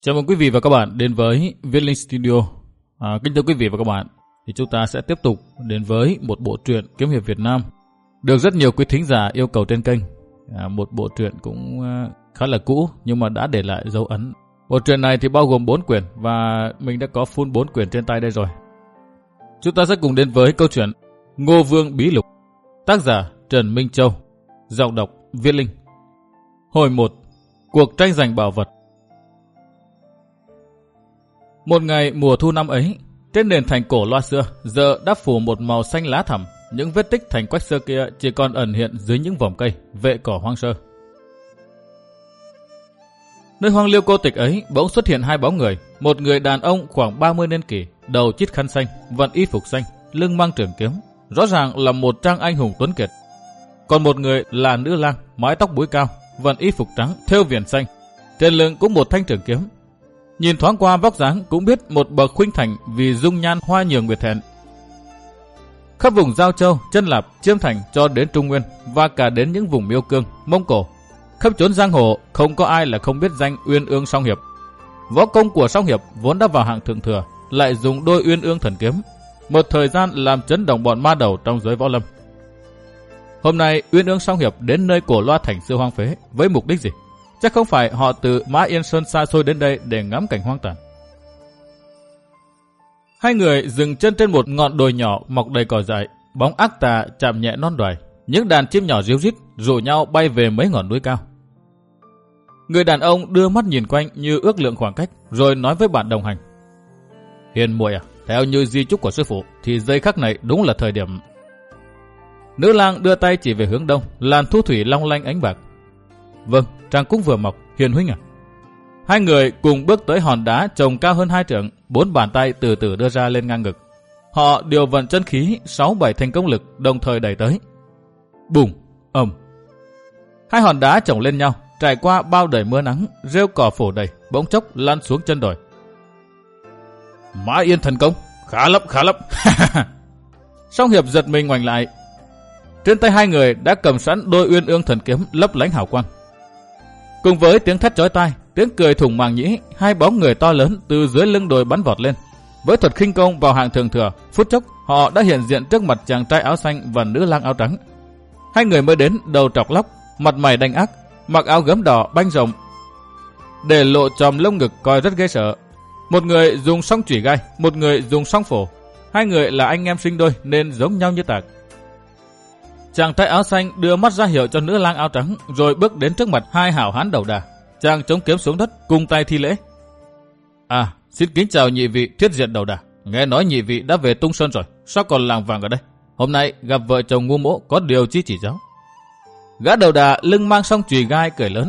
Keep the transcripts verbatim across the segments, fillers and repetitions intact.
Chào mừng quý vị và các bạn đến với Viết Linh Studio. À, kính thưa quý vị và các bạn, thì chúng ta sẽ tiếp tục đến với một bộ truyện kiếm hiệp Việt Nam được rất nhiều quý thính giả yêu cầu trên kênh. À, một bộ truyện cũng khá là cũ nhưng mà đã để lại dấu ấn. Bộ truyện này thì bao gồm bốn quyển và mình đã có full bốn quyển trên tay đây rồi. Chúng ta sẽ cùng đến với câu chuyện Ngô Vương Bí Lục, tác giả Trần Minh Châu, giọng đọc Viết Linh. Hồi một. Cuộc tranh giành bảo vật. Một ngày mùa thu năm ấy, trên nền thành cổ loa xưa giờ đã phủ một màu xanh lá thẳm. Những vết tích thành quách xưa kia chỉ còn ẩn hiện dưới những vòm cây, vệ cỏ hoang sơ. Nơi hoang liêu cô tịch ấy bỗng xuất hiện hai bóng người. Một người đàn ông khoảng ba mươi niên kỷ, đầu chít khăn xanh, vận y phục xanh, lưng mang trường kiếm, rõ ràng là một trang anh hùng tuấn kiệt. Còn một người là nữ lang, mái tóc búi cao, vận y phục trắng, thêu viền xanh, trên lưng cũng một thanh trường kiếm. Nhìn thoáng qua vóc dáng cũng biết một bậc khuynh thành vì dung nhan hoa nhường nguyệt thẹn. Khắp vùng Giao Châu, Chân Lạp, Chiêm Thành cho đến Trung Nguyên và cả đến những vùng Miêu Cương, Mông Cổ, khắp chốn giang hồ không có ai là không biết danh Uyên Ương Song Hiệp. Võ công của Song Hiệp vốn đã vào hạng thượng thừa, lại dùng đôi Uyên Ương thần kiếm, một thời gian làm chấn động bọn ma đầu trong giới võ lâm. Hôm nay Uyên Ương Song Hiệp đến nơi cổ loa thành xưa hoang phế với mục đích gì? Chắc không phải họ từ Mã Yên Sơn xa xôi đến đây để ngắm cảnh hoang tàn. Hai người dừng chân trên một ngọn đồi nhỏ mọc đầy cỏ dại, bóng ác tà chạm nhẹ non đoài, những đàn chim nhỏ ríu rít rủ nhau bay về mấy ngọn núi cao. Người đàn ông đưa mắt nhìn quanh như ước lượng khoảng cách, rồi nói với bạn đồng hành: Hiền muội à, theo như di chúc của sư phụ thì giây khắc này đúng là thời điểm. Nữ lang đưa tay chỉ về hướng đông, làn thu thủy long lanh ánh bạc. Vâng, trăng cũng vừa mọc, Hiền huynh à. Hai người cùng bước tới hòn đá trồng cao hơn hai trượng, bốn bàn tay từ từ đưa ra lên ngang ngực. Họ điều vận chân khí, sáu bảy thành công lực đồng thời đẩy tới. Bùng, ầm. Hai hòn đá chồng lên nhau, trải qua bao đời mưa nắng, rêu cỏ phủ đầy, bỗng chốc lăn xuống chân đồi. Mã Yên thần công, khá lắm, khá lắm. Song Hiệp giật mình ngoảnh lại. Trên tay hai người đã cầm sẵn đôi Uyên Ương thần kiếm lấp lánh hào quang. Cùng với tiếng thét chói tai, tiếng cười thủng màng nhĩ, hai bóng người to lớn từ dưới lưng đồi bắn vọt lên. Với thuật khinh công vào hạng thượng thừa, phút chốc họ đã hiện diện trước mặt chàng trai áo xanh và nữ lang áo trắng. Hai người mới đến đầu trọc lóc, mặt mày đanh ác, mặc áo gấm đỏ banh rộng, để lộ chòm lông ngực coi rất ghê sợ. Một người dùng song chủy gai, một người dùng song phổ. Hai người là anh em sinh đôi nên giống nhau như tạc. Chàng trai áo xanh đưa mắt ra hiệu cho nữ lang áo trắng, rồi bước đến trước mặt hai hảo hán đầu đà. Chàng chống kiếm xuống đất, cung tay thi lễ. À, xin kính chào nhị vị thiết diện đầu đà. Nghe nói nhị vị đã về Tung Sơn rồi, sao còn làng vàng ở đây? Hôm nay gặp vợ chồng ngu mỗ có điều chi chỉ giáo. Gã đầu đà lưng mang song chùy gai cười lớn.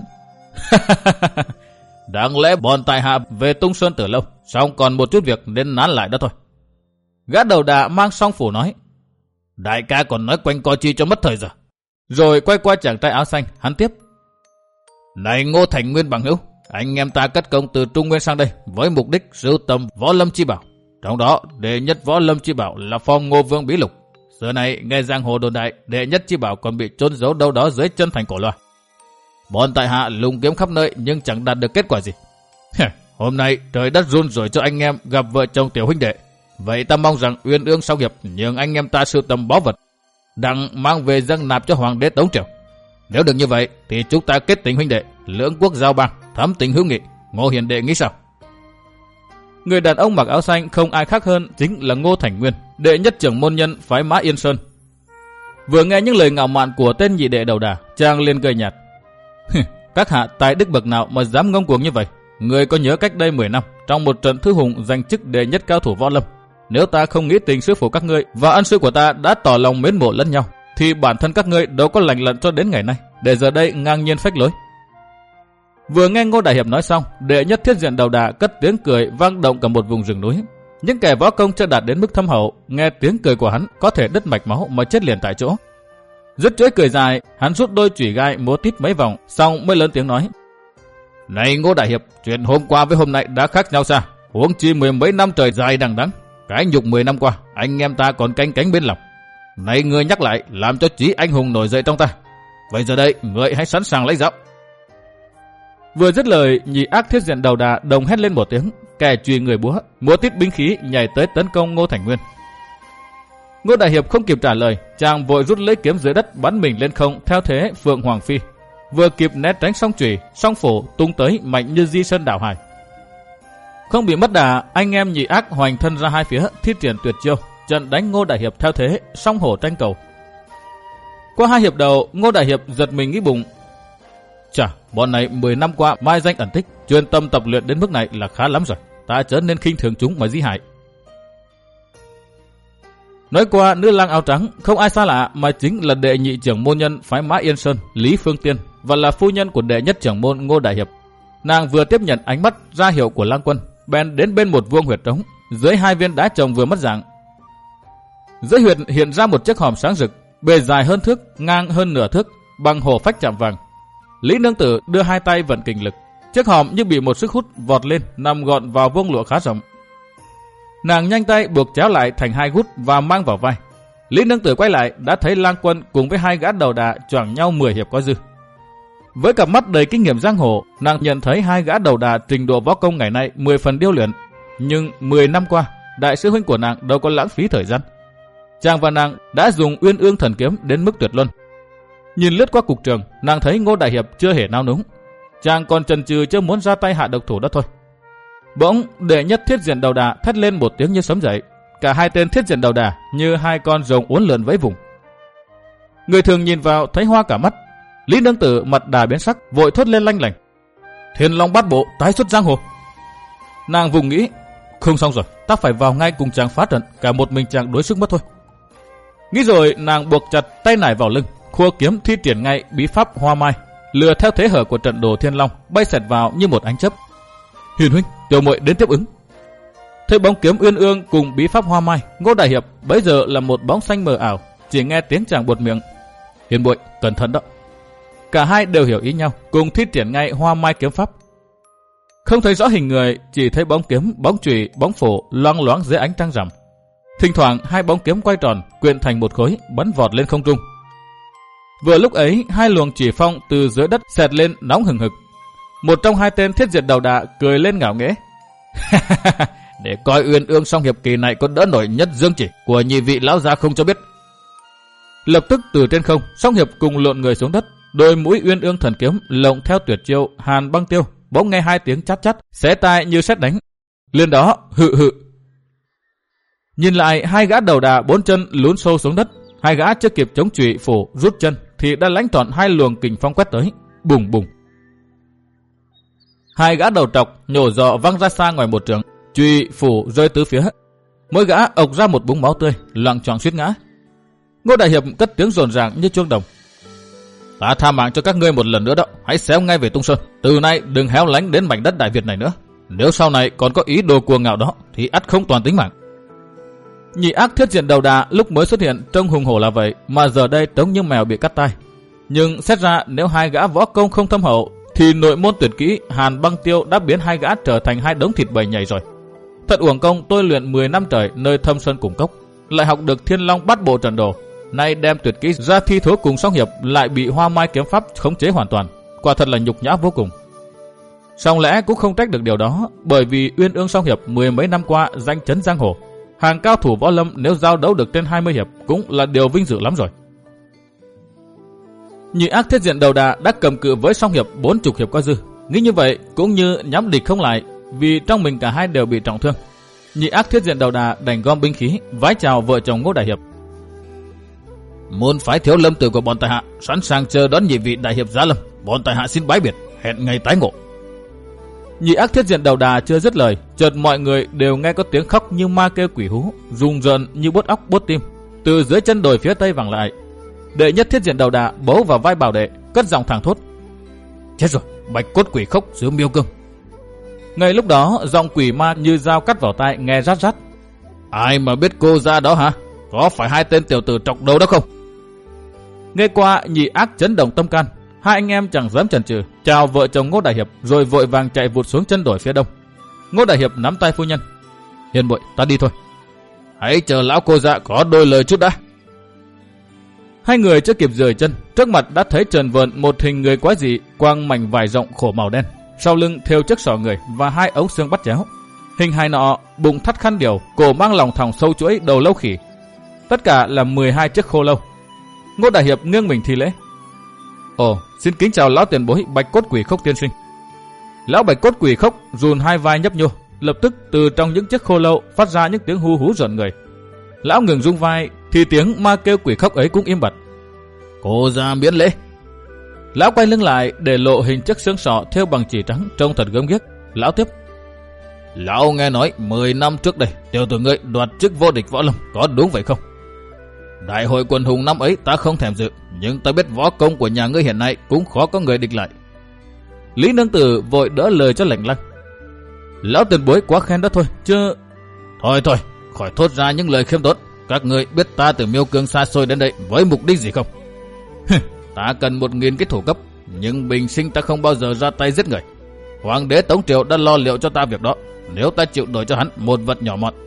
Đáng lẽ bọn tại hạ về Tung Sơn từ lâu, song còn một chút việc nên nán lại đó thôi. Gã đầu đà mang song phủ nói. Đại ca còn nói quanh co chi cho mất thời giờ. Rồi quay qua chàng trai áo xanh, hắn tiếp. Này Ngô Thành Nguyên bằng hữu, anh em ta cất công từ Trung Nguyên sang đây với mục đích sưu tầm võ lâm chi bảo. Trong đó đệ nhất võ lâm chi bảo là phong Ngô Vương Bí Lục. Giờ này nghe giang hồ đồn đại đệ nhất chi bảo còn bị chôn giấu đâu đó dưới chân thành cổ loa. Bọn tại hạ lùng kiếm khắp nơi nhưng chẳng đạt được kết quả gì. Hôm nay trời đất run rồi cho anh em gặp vợ chồng tiểu huynh đệ. Vậy ta mong rằng Uyên Ương Song Hiệp nhường anh em ta sưu tầm báu vật, đặng mang về dâng nạp cho hoàng đế Tống Triều. Nếu được như vậy thì chúng ta kết tình huynh đệ, lưỡng quốc giao bang, thắm tình hữu nghị. Ngô hiền đệ nghĩ sao? Người đàn ông mặc áo xanh không ai khác hơn chính là Ngô Thành Nguyên, đệ nhất trưởng môn nhân phái Mã Yên Sơn. Vừa nghe những lời ngạo mạn của tên nhị đệ đầu đà, chàng liền cười nhạt. Các hạ tài đức bậc nào mà dám ngông cuồng như vậy? Người có nhớ cách đây mười năm, trong một trận thư hùng giành chức đệ nhất cao thủ võ lâm, nếu ta không nghĩ tình sư phụ các ngươi và ân sư của ta đã tỏ lòng mến mộ lẫn nhau, thì bản thân các ngươi đâu có lành lặn cho đến ngày nay, để giờ đây ngang nhiên phách lối. Vừa nghe Ngô Đại Hiệp nói xong, đệ nhất thiết diện đầu đà cất tiếng cười vang động cả một vùng rừng núi. Những kẻ võ công chưa đạt đến mức thâm hậu, nghe tiếng cười của hắn có thể đứt mạch máu mà chết liền tại chỗ. Dứt chuỗi cười dài, hắn rút đôi chủy gai múa tít mấy vòng, xong mới lớn tiếng nói. Này Ngô Đại Hiệp, chuyện hôm qua với hôm nay đã khác nhau xa, huống chi mười mấy năm trời dài đằng đẵng, cái nhục mười năm qua, anh em ta còn canh cánh bên lòng. Này ngươi nhắc lại, làm cho chí anh hùng nổi dậy trong ta. Vậy giờ đây, ngươi hãy sẵn sàng lấy dạo. Vừa dứt lời, nhị ác thiết diện đầu đà đồng hét lên một tiếng, kẻ chùy người búa, múa tít binh khí nhảy tới tấn công Ngô Thành Nguyên. Ngô Đại Hiệp không kịp trả lời, chàng vội rút lấy kiếm dưới đất bắn mình lên không theo thế Phượng Hoàng Phi, vừa kịp né tránh song chùy, song phổ tung tới mạnh như di sơn đảo hải. Không bị mất đà, anh em nhị ác hoành thân ra hai phía, thiết triển tuyệt chiêu, trận đánh Ngô Đại Hiệp theo thế song hổ tranh cầu. Qua hai hiệp đầu, Ngô Đại Hiệp giật mình nghĩ bụng, chà, bọn này mười năm qua mai danh ẩn tích, chuyên tâm tập luyện đến mức này là khá lắm rồi, ta chớ nên khinh thường chúng mà di hại. Nói qua, nữ lang áo trắng không ai xa lạ mà chính là đệ nhị trưởng môn nhân phái Mã Yên Sơn, Lý Phương Tiên, và là phu nhân của đệ nhất trưởng môn Ngô Đại Hiệp. Nàng vừa tiếp nhận ánh mắt ra hiệu của lang quân, bèn đến bên một vuông huyệt trống, dưới hai viên đá trồng vừa mất dạng. Dưới huyệt hiện ra một chiếc hòm sáng rực, bề dài hơn thước, ngang hơn nửa thước, bằng hổ phách chạm vàng. Lý nương tử đưa hai tay vận kình lực, chiếc hòm như bị một sức hút vọt lên, nằm gọn vào vuông lụa khá rộng. Nàng nhanh tay buộc chéo lại thành hai gút và mang vào vai. Lý nương tử quay lại đã thấy lang quân cùng với hai gã đầu đà choảng nhau mười hiệp có dư. Với cặp mắt đầy kinh nghiệm giang hồ, nàng nhận thấy hai gã đầu đà trình độ võ công ngày nay mười phần điêu luyện, nhưng mười năm qua đại sư huynh của nàng đâu có lãng phí thời gian. Chàng và nàng đã dùng Uyên Ương thần kiếm đến mức tuyệt luân. Nhìn lướt qua cục trường, nàng thấy Ngô Đại Hiệp chưa hề nao núng, chàng còn chần chừ chưa muốn ra tay hạ độc thủ đó thôi. Bỗng đệ nhất thiết diện đầu đà thét lên một tiếng như sấm dậy, cả hai tên thiết diện đầu đà như hai con rồng uốn lượn vẫy vùng. Người thường nhìn vào thấy hoa cả mắt. Lý nương tử mặt đà biến sắc, vội thốt lên lanh lảnh, Thiên Long Bát Bộ tái xuất giang hồ. Nàng vùng nghĩ, không xong rồi, ta phải vào ngay cùng chàng phá trận, cả một mình chàng đối sức mất thôi. Nghĩ rồi nàng buộc chặt tay nải vào lưng, khua kiếm thi triển ngay bí pháp Hoa Mai, lừa theo thế hở của trận đồ Thiên Long bay xẹt vào như một ánh chớp. Hiền huynh, tiểu muội đến tiếp ứng. Thấy bóng kiếm Uyên Ương cùng bí pháp Hoa Mai, Ngô Đại Hiệp bấy giờ là một bóng xanh mờ ảo, chỉ nghe tiếng chàng buột miệng, Hiền muội cẩn thận đó. Cả hai đều hiểu ý nhau, cùng thi triển ngay Hoa Mai kiếm pháp. Không thấy rõ hình người, chỉ thấy bóng kiếm, bóng chùy, bóng phổ loang loáng dưới ánh trăng rằm. Thỉnh thoảng hai bóng kiếm quay tròn, quyện thành một khối, bắn vọt lên không trung. Vừa lúc ấy, hai luồng chỉ phong từ dưới đất xẹt lên nóng hừng hực. Một trong hai tên thiết diệt đầu đà cười lên ngạo nghễ. Để coi Uyên Ương song hiệp kỳ này có đỡ nổi nhất dương chỉ của nhị vị lão gia không cho biết. Lập tức từ trên không, song hiệp cùng lộn người xuống đất, đôi mũi Uyên Ương thần kiếm lộng theo tuyệt chiêu Hàn Băng Tiêu, bỗng nghe hai tiếng chát chát, xé tai như sét đánh. Liền đó, hự hự. Nhìn lại hai gã đầu đà bốn chân lún sâu xuống đất, hai gã chưa kịp chống chùy phủ rút chân thì đã lãnh trọn hai luồng kình phong quét tới, bùng bùng. Hai gã đầu trọc nhổ giọ văng ra xa ngoài một trượng, chùy phủ rơi tứ phía, mỗi gã ộc ra một búng máu tươi, loạng choạng suýt ngã. Ngô Đại Hiệp cất tiếng rồn ràng như chuông đồng, ta tha mạng cho các ngươi một lần nữa đó, hãy xéo ngay về Tung Sơn, từ nay đừng héo lánh đến mảnh đất Đại Việt này nữa, nếu sau này còn có ý đồ cuồng ngạo đó thì ắt không toàn tính mạng. Nhị ác thiết diện đầu đà lúc mới xuất hiện trông hùng hổ là vậy, mà giờ đây trông như mèo bị cắt tai. Nhưng xét ra nếu hai gã võ công không thâm hậu thì nội môn tuyệt kỹ Hàn Băng Tiêu đã biến hai gã trở thành hai đống thịt bầy nhầy rồi. Thật uổng công tôi luyện mười năm trời nơi thâm sơn cùng cốc, lại học được Thiên Long Bát Bộ trận đồ, nay đem tuyệt kỹ ra thi thố cùng song hiệp lại bị Hoa Mai kiếm pháp khống chế hoàn toàn, quả thật là nhục nhã vô cùng. Song lẽ cũng không trách được điều đó, bởi vì Uyên Ương song hiệp mười mấy năm qua danh chấn giang hồ, hàng cao thủ võ lâm nếu giao đấu được trên hai mươi hiệp cũng là điều vinh dự lắm rồi. Nhị ác thiết diện đầu đà đã cầm cự với song hiệp bốn chục hiệp có dư, nghĩ như vậy cũng như nhắm địch không lại, vì trong mình cả hai đều bị trọng thương. Nhị ác thiết diện đầu đà đành gom binh khí, vái chào vợ chồng Ngô Đại Hiệp. Môn phái Thiếu Lâm Tử của bọn tại hạ sẵn sàng chờ đón nhị vị đại hiệp giá lâm, bọn tại hạ xin bái biệt, hẹn ngày tái ngộ. Nhị ác thiết diện đầu đà chưa dứt lời, chợt mọi người đều nghe có tiếng khóc như ma kêu quỷ hú, rùng rợn như bốt óc bốt tim, từ dưới chân đồi phía tây vẳng lại. Đệ nhất thiết diện đầu đà bấu vào vai bảo đệ, cất giọng thẳng thốt, chết rồi, bạch cốt quỷ khốc dưới miêu cương. Ngay lúc đó giọng quỷ ma như dao cắt vào tai nghe rát rát. Ai mà biết cô ra đó hả? Có phải hai tên tiểu tử trọc đầu đó không? Nghe qua nhị ác chấn động tâm can, hai anh em chẳng dám chần chừ, chào vợ chồng Ngô Đại Hiệp rồi vội vàng chạy vụt xuống chân đồi phía đông. Ngô Đại Hiệp nắm tay phu nhân, hiền muội, ta đi thôi. Hãy chờ lão cô dạ có đôi lời chút đã. Hai người chưa kịp rời chân, trước mặt đã thấy trần vợn một hình người quái dị quang mảnh vải rộng khổ màu đen, sau lưng thêu chiếc sọ người và hai ống xương bắt chéo. Hình hài nọ, bụng thắt khăn điều, cổ mang lòng thòng sâu chuỗi đầu lâu khỉ. Tất cả là mười hai chiếc khô lâu. Ngô Đại Hiệp nghiêng mình thi lễ. Ồ, xin kính chào lão tiền bối Bạch Cốt Quỷ Khốc tiên sinh. Lão Bạch Cốt Quỷ Khốc rùn hai vai nhấp nhô, lập tức từ trong những chiếc khô lâu phát ra những tiếng hu hú rợn người. Lão ngừng rung vai thì tiếng ma kêu quỷ khóc ấy cũng im bặt. Cô ra miễn lễ. Lão quay lưng lại để lộ hình chiếc xương sọ thêu bằng chỉ trắng trông thật gớm ghiếc. Lão tiếp. Lão nghe nói mười năm trước đây tiểu tử ngươi đoạt chức vô địch võ lâm, có đúng vậy không? Đại hội quần hùng năm ấy ta không thèm dự, nhưng ta biết võ công của nhà ngươi hiện nay cũng khó có người địch lại. Lý Nương Tử vội đỡ lời cho lạnh lăng. Lão tiền bối quá khen đó thôi, chứ... Thôi thôi, khỏi thốt ra những lời khiêm tốn. Các ngươi biết ta từ Miêu Cương xa xôi đến đây với mục đích gì không? Ta cần một nghìn cái thủ cấp, nhưng bình sinh ta không bao giờ ra tay giết người. Hoàng đế Tống Triều đã lo liệu cho ta việc đó, nếu ta chịu đổi cho hắn một vật nhỏ mọn.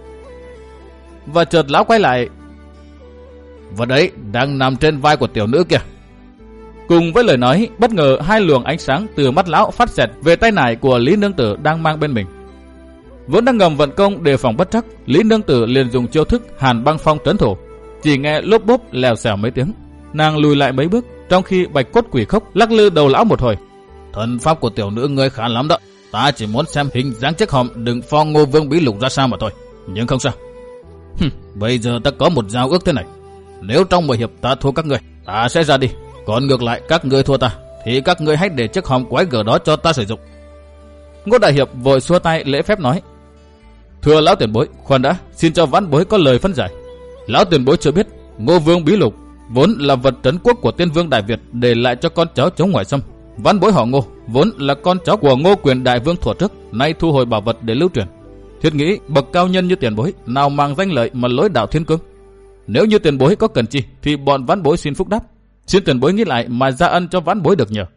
Và chợt lão quay lại. Vật ấy đang nằm trên vai của tiểu nữ kìa. Cùng với lời nói, bất ngờ hai luồng ánh sáng từ mắt lão phát xẹt về tay nải của Lý Nương Tử đang mang bên mình. Vốn đang ngầm vận công đề phòng bất trắc, Lý Nương Tử liền dùng chiêu thức Hàn Băng Phong trấn thủ. Chỉ nghe lốp bốp lèo xèo mấy tiếng, nàng lùi lại mấy bước, trong khi Bạch Cốt Quỷ Khốc lắc lư đầu lão một hồi. Thần pháp của tiểu nữ ngươi khá lắm đó, ta chỉ muốn xem hình dáng chiếc hòm đựng pho Ngô Vương bí lục ra sao mà thôi, nhưng không sao. Hừm, bây giờ ta có một giao ước thế này, nếu trong mười hiệp ta thua các ngươi, ta sẽ ra đi. Còn ngược lại các ngươi thua ta, thì các ngươi hãy để chiếc hòm quái gở đó cho ta sử dụng. Ngô Đại Hiệp vội xua tay lễ phép nói. Thưa lão tiền bối, khoan đã, xin cho vãn bối có lời phân giải. Lão tiền bối chưa biết, Ngô Vương bí lục vốn là vật trấn quốc của Tiên Vương Đại Việt để lại cho con cháu chống ngoại xâm. Vãn bối họ Ngô vốn là con cháu của Ngô Quyền Đại Vương thuở trước, nay thu hồi bảo vật để lưu truyền. Thiết nghĩ bậc cao nhân như tiền bối nào mang danh lợi mà lối đạo thiên cương. Nếu như tiền bối có cần chi thì bọn vãn bối xin phúc đáp. Xin tiền bối nghĩ lại mà ra ân cho vãn bối được nhờ.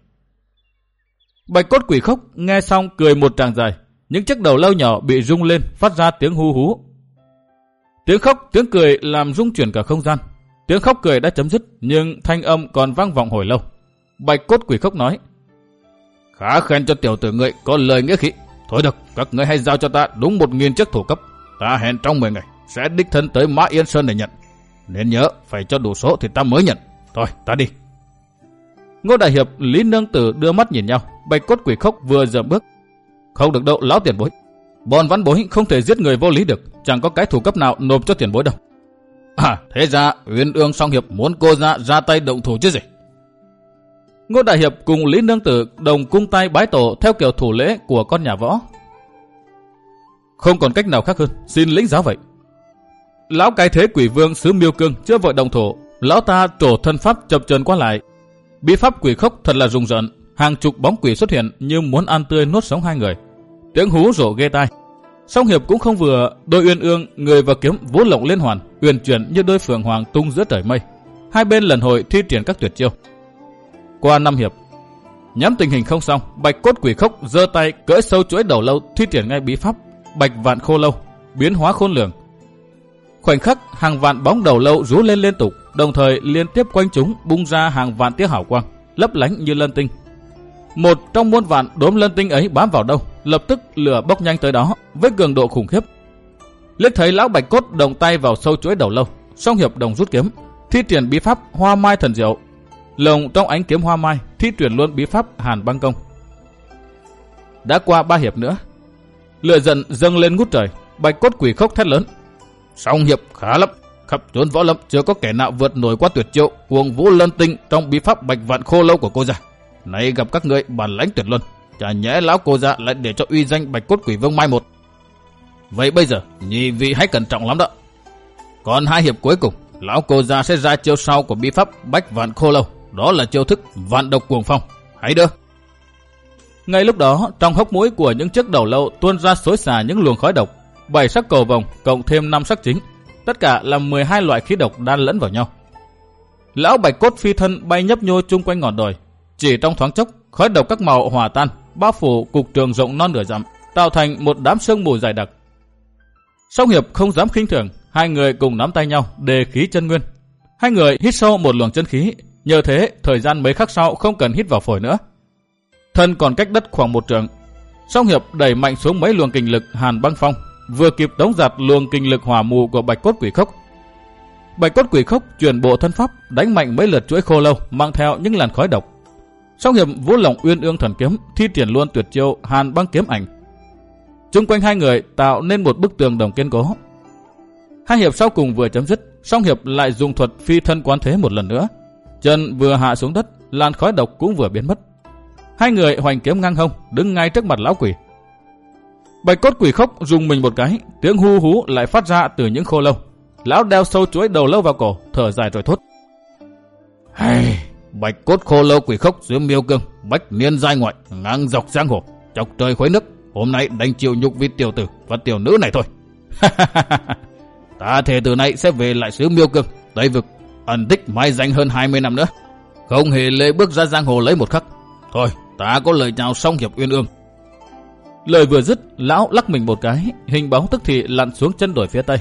Bạch Cốt Quỷ Khốc nghe xong cười một tràng dài, những chiếc đầu lâu nhỏ bị rung lên phát ra tiếng hu hú. Tiếng khóc, tiếng cười làm rung chuyển cả không gian. Tiếng khóc cười đã chấm dứt, nhưng thanh âm còn vang vọng hồi lâu. Bạch Cốt Quỷ Khốc nói: Khá khen cho tiểu tử ngươi có lời nghĩa khí. Thôi được, các ngươi hãy giao cho ta đúng một nghìn chiếc thủ cấp. Ta hẹn trong mười ngày sẽ đích thân tới Mã Yên Sơn để nhận. Nên nhớ phải cho đủ số thì ta mới nhận. Thôi, ta đi. Ngô Đại Hiệp, Lý Nương Tử đưa mắt nhìn nhau. Bạch Cốt Quỷ Khốc vừa dậm bước. Không được đâu lão tiền bối. Bọn vãn bối không thể giết người vô lý được. Chẳng có cái thủ cấp nào nộp cho tiền bối đâu. À, thế ra Uyên Ương Song Hiệp muốn cô ra ra tay động thủ chứ gì. Ngô Đại Hiệp cùng Lý Nương Tử đồng cung tay bái tổ theo kiểu thủ lễ của con nhà võ. Không còn cách nào khác hơn, xin lĩnh giáo vậy. Lão cái thế Quỷ Vương xứ Miêu Cương chưa vội đồng thủ, lão ta trổ thân pháp chập chờn qua lại. Bí pháp Quỷ Khốc thật là rùng rợn, hàng chục bóng quỷ xuất hiện như muốn ăn tươi nuốt sống hai người. Tiếng hú rổ ghê tai. Song Hiệp cũng không vừa, đôi Uyên Ương người và kiếm vũ lộng liên hoàn, uyển chuyển như đôi phượng hoàng tung giữa trời mây. Hai bên lần hồi thi triển các tuyệt chiêu. Qua năm hiệp, nhắm tình hình không xong, Bạch Cốt Quỷ Khốc giơ tay cỡ sâu chuỗi đầu lâu thi triển ngay bí pháp Bạch Vạn Khô Lâu, biến hóa khôn lường. Khoảnh khắc hàng vạn bóng đầu lâu rú lên liên tục, đồng thời liên tiếp quanh chúng bung ra hàng vạn tia hào quang, lấp lánh như lân tinh. Một trong muôn vạn đốm lân tinh ấy bám vào đâu, lập tức lửa bốc nhanh tới đó với cường độ khủng khiếp. Liếc thấy lão Bạch Cốt đồng tay vào sâu chuỗi đầu lâu, Song Hiệp đồng rút kiếm, thi triển bí pháp Hoa Mai Thần Diệu. Lồng trong ánh kiếm hoa mai thi triển luôn bí pháp Hàn Băng Công. Đã qua ba hiệp nữa, lửa giận dâng lên ngút trời. Bạch Cốt Quỷ Khốc thét lớn: Song Hiệp khá lắm, khắp chốn võ lâm chưa có kẻ nào vượt nổi qua tuyệt chiêu cuồng vũ lân tinh trong bí pháp Bạch Vạn Khô Lâu của cô gia. Nay gặp các ngươi bản lãnh tuyệt luân, chả nhẽ lão cô gia lại để cho uy danh Bạch Cốt Quỷ Vương mai một. Vậy bây giờ nhị vị hãy cẩn trọng lắm đó. Còn hai hiệp cuối cùng, lão cô gia sẽ ra chiêu sau của bí pháp Bạch Vạn Khô Lâu, đó là chiêu thức Vạn Độc Cuồng Phong. Hãy đưa. Ngay lúc đó, trong hốc mũi của những chiếc đầu lâu tuôn ra xối xả những luồng khói độc, bảy sắc cầu vồng cộng thêm năm sắc chính, tất cả là mười hai loại khí độc đan lẫn vào nhau. Lão Bạch Cốt phi thân bay nhấp nhô chung quanh ngọn đồi, chỉ trong thoáng chốc, khói độc các màu hòa tan, bao phủ cục trường rộng non nửa dặm, tạo thành một đám sương mù dày đặc. Song Hiệp không dám khinh thường, hai người cùng nắm tay nhau đề khí chân nguyên. Hai người hít sâu một luồng chân khí, nhờ thế thời gian mấy khắc sau không cần hít vào phổi nữa. Thân còn cách đất khoảng một trượng, Song Hiệp đẩy mạnh xuống mấy luồng kình lực Hàn Băng Phong, vừa kịp tống giạt luồng kình lực hỏa mù của Bạch Cốt Quỷ Khốc. Bạch Cốt Quỷ Khốc chuyển bộ thân pháp, đánh mạnh mấy lượt chuỗi khô lâu mang theo những làn khói độc. Song Hiệp vũ lỏng Uyên Ương Thần Kiếm, thi triển luôn tuyệt chiêu Hàn Băng Kiếm Ảnh. Chung quanh hai người tạo nên một bức tường đồng kiên cố. Hai hiệp sau cùng vừa chấm dứt, Song Hiệp lại dùng thuật phi thân quán thế một lần nữa. Chân vừa hạ xuống đất, làn khói độc cũng vừa biến mất. Hai người hoành kiếm ngang hông, đứng ngay trước mặt lão quỷ. Bạch Cốt Quỷ Khốc rùng mình một cái, tiếng hu hú lại phát ra từ những khô lâu. Lão đeo sâu chuỗi đầu lâu vào cổ, thở dài rồi thốt: Hay, Bạch Cốt khô lâu quỷ khốc dưới miêu cương, bách niên giai ngoại, ngang dọc giang hồ, chọc trời khuấy nước. Hôm nay đành chịu nhục vì tiểu tử và tiểu nữ này thôi. Ta thề từ nay sẽ về lại xứ miêu cương, Tây vực, ẩn tích mai danh hơn hai mươi năm nữa, không hề lê bước ra giang hồ lấy một khắc. Thôi, ta có lời chào Song Hiệp Uyên Ương. Lời vừa dứt, lão lắc mình một cái, hình bóng tức thì lặn xuống chân đồi phía tây.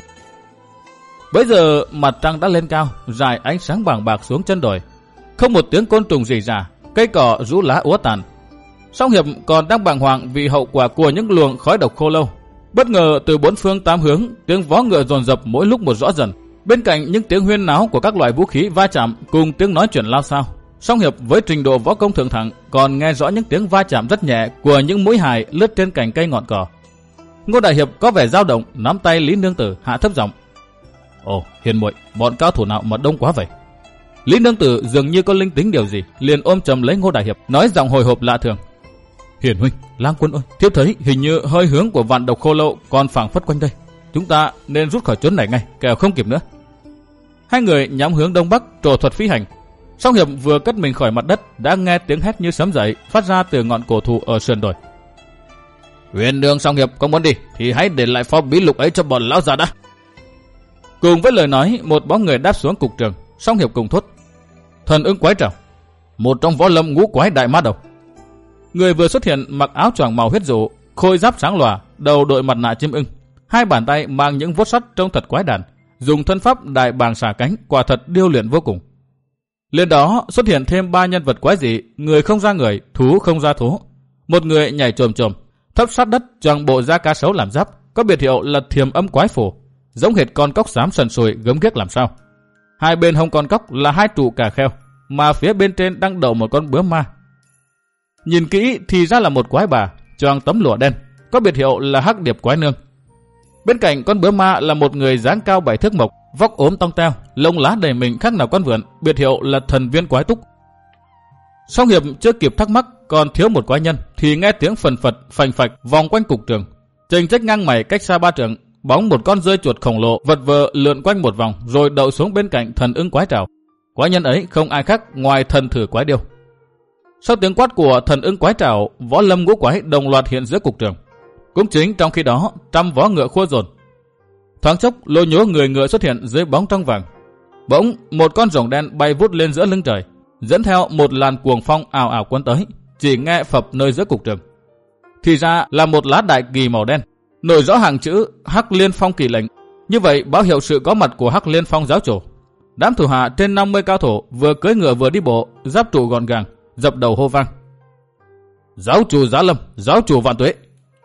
Bấy giờ mặt trăng đã lên cao, rải ánh sáng bàng bạc xuống chân đồi. Không một tiếng côn trùng rỉ rả, cây cỏ rũ lá úa tàn. Song Hiệp còn đang bàng hoàng vì hậu quả của những luồng khói độc khô lâu. Bất ngờ từ bốn phương tám hướng, tiếng vó ngựa dồn dập mỗi lúc một rõ dần. Bên cạnh những tiếng huyên náo của các loại vũ khí va chạm cùng tiếng nói chuyện lao xao, Song Hiệp với trình độ võ công thượng thặng còn nghe rõ những tiếng va chạm rất nhẹ của những mũi hài lướt trên cành cây ngọn cỏ. Ngô Đại Hiệp có vẻ dao động, nắm tay Lý Nương Tử hạ thấp giọng: Ồ, hiền muội, bọn cao thủ nào mà đông quá vậy? Lý Nương Tử dường như có linh tính điều gì, liền ôm chầm lấy Ngô Đại Hiệp, nói giọng hồi hộp lạ thường: Hiền huynh, Lang Quân ơi, thiếp thấy hình như hơi hướng của vạn độc khô lâu còn phảng phất quanh đây. Chúng ta nên rút khỏi chốn này ngay, kẻo không kịp nữa. Hai người nhắm hướng đông bắc, trổ thuật phi hành. Song Hiệp vừa cất mình khỏi mặt đất, đã nghe tiếng hét như sấm dậy phát ra từ ngọn cổ thụ ở sườn đồi. Huyền Đường Song Hiệp có muốn đi thì hãy để lại phó bí lục ấy cho bọn lão già đã. Cùng với lời nói, một bóng người đáp xuống cục trường. Song Hiệp cùng thốt: Thần Ưng Quái Trảo, một trong võ lâm ngũ quái đại ma đầu. Người vừa xuất hiện mặc áo choàng màu huyết dụ, khôi giáp sáng lòa, đầu đội mặt nạ chim ưng, hai bàn tay mang những vuốt sắt trông thật quái đản, dùng thân pháp đại bàng xà cánh, quả thật điêu luyện vô cùng. Lên đó xuất hiện thêm ba nhân vật quái dị, người không ra người, thú không ra thú. Một người nhảy chồm chồm, thấp sát đất, choàng bộ da cá sấu làm giáp, có biệt hiệu là Thiềm Âm Quái Phù, giống hệt con cóc xám sần sùi gớm ghiếc làm sao. Hai bên hông con cóc là hai trụ cà kheo, mà phía bên trên đang đậu một con bướm ma. Nhìn kỹ thì ra là một quái bà, choàng tấm lụa đen, có biệt hiệu là Hắc Điệp Quái Nương. Bên cạnh con bướm ma là một người dáng cao bảy thước mộc, vóc ốm tong teo, lông lá đầy mình khác nào con vượn, biệt hiệu là Thần Viên Quái Túc. Song Hiệp chưa kịp thắc mắc còn thiếu một quái nhân thì nghe tiếng phần phật phành phạch vòng quanh cục trường. Chênh chách ngang mày cách xa ba trượng, bóng một con rơi chuột khổng lồ vật vờ lượn quanh một vòng rồi đậu xuống bên cạnh Thần Ưng Quái Trảo. Quái nhân ấy không ai khác ngoài Thần Thử Quái Điêu. Sau tiếng quát của Thần Ưng Quái Trảo, võ lâm ngũ quái đồng loạt hiện giữa cục trường. Cũng chính trong khi đó, trăm vó ngựa khua dồn. Thoáng chốc, lô nhố người ngựa xuất hiện dưới bóng trăng vàng. Bỗng một con rồng đen bay vút lên giữa lưng trời, dẫn theo một làn cuồng phong ào ào cuốn tới, chỉ nghe phập nơi giữa cục trường. Thì ra là một lá đại kỳ màu đen, nổi rõ hàng chữ Hắc Liên Phong Kỳ Lệnh. Như vậy báo hiệu sự có mặt của Hắc Liên Phong giáo chủ. Đám thủ hạ trên năm mươi cao thủ vừa cưỡi ngựa vừa đi bộ, giáp trụ gọn gàng, dập đầu hô vang: Giáo chủ Giá Lâm, giáo chủ vạn tuế.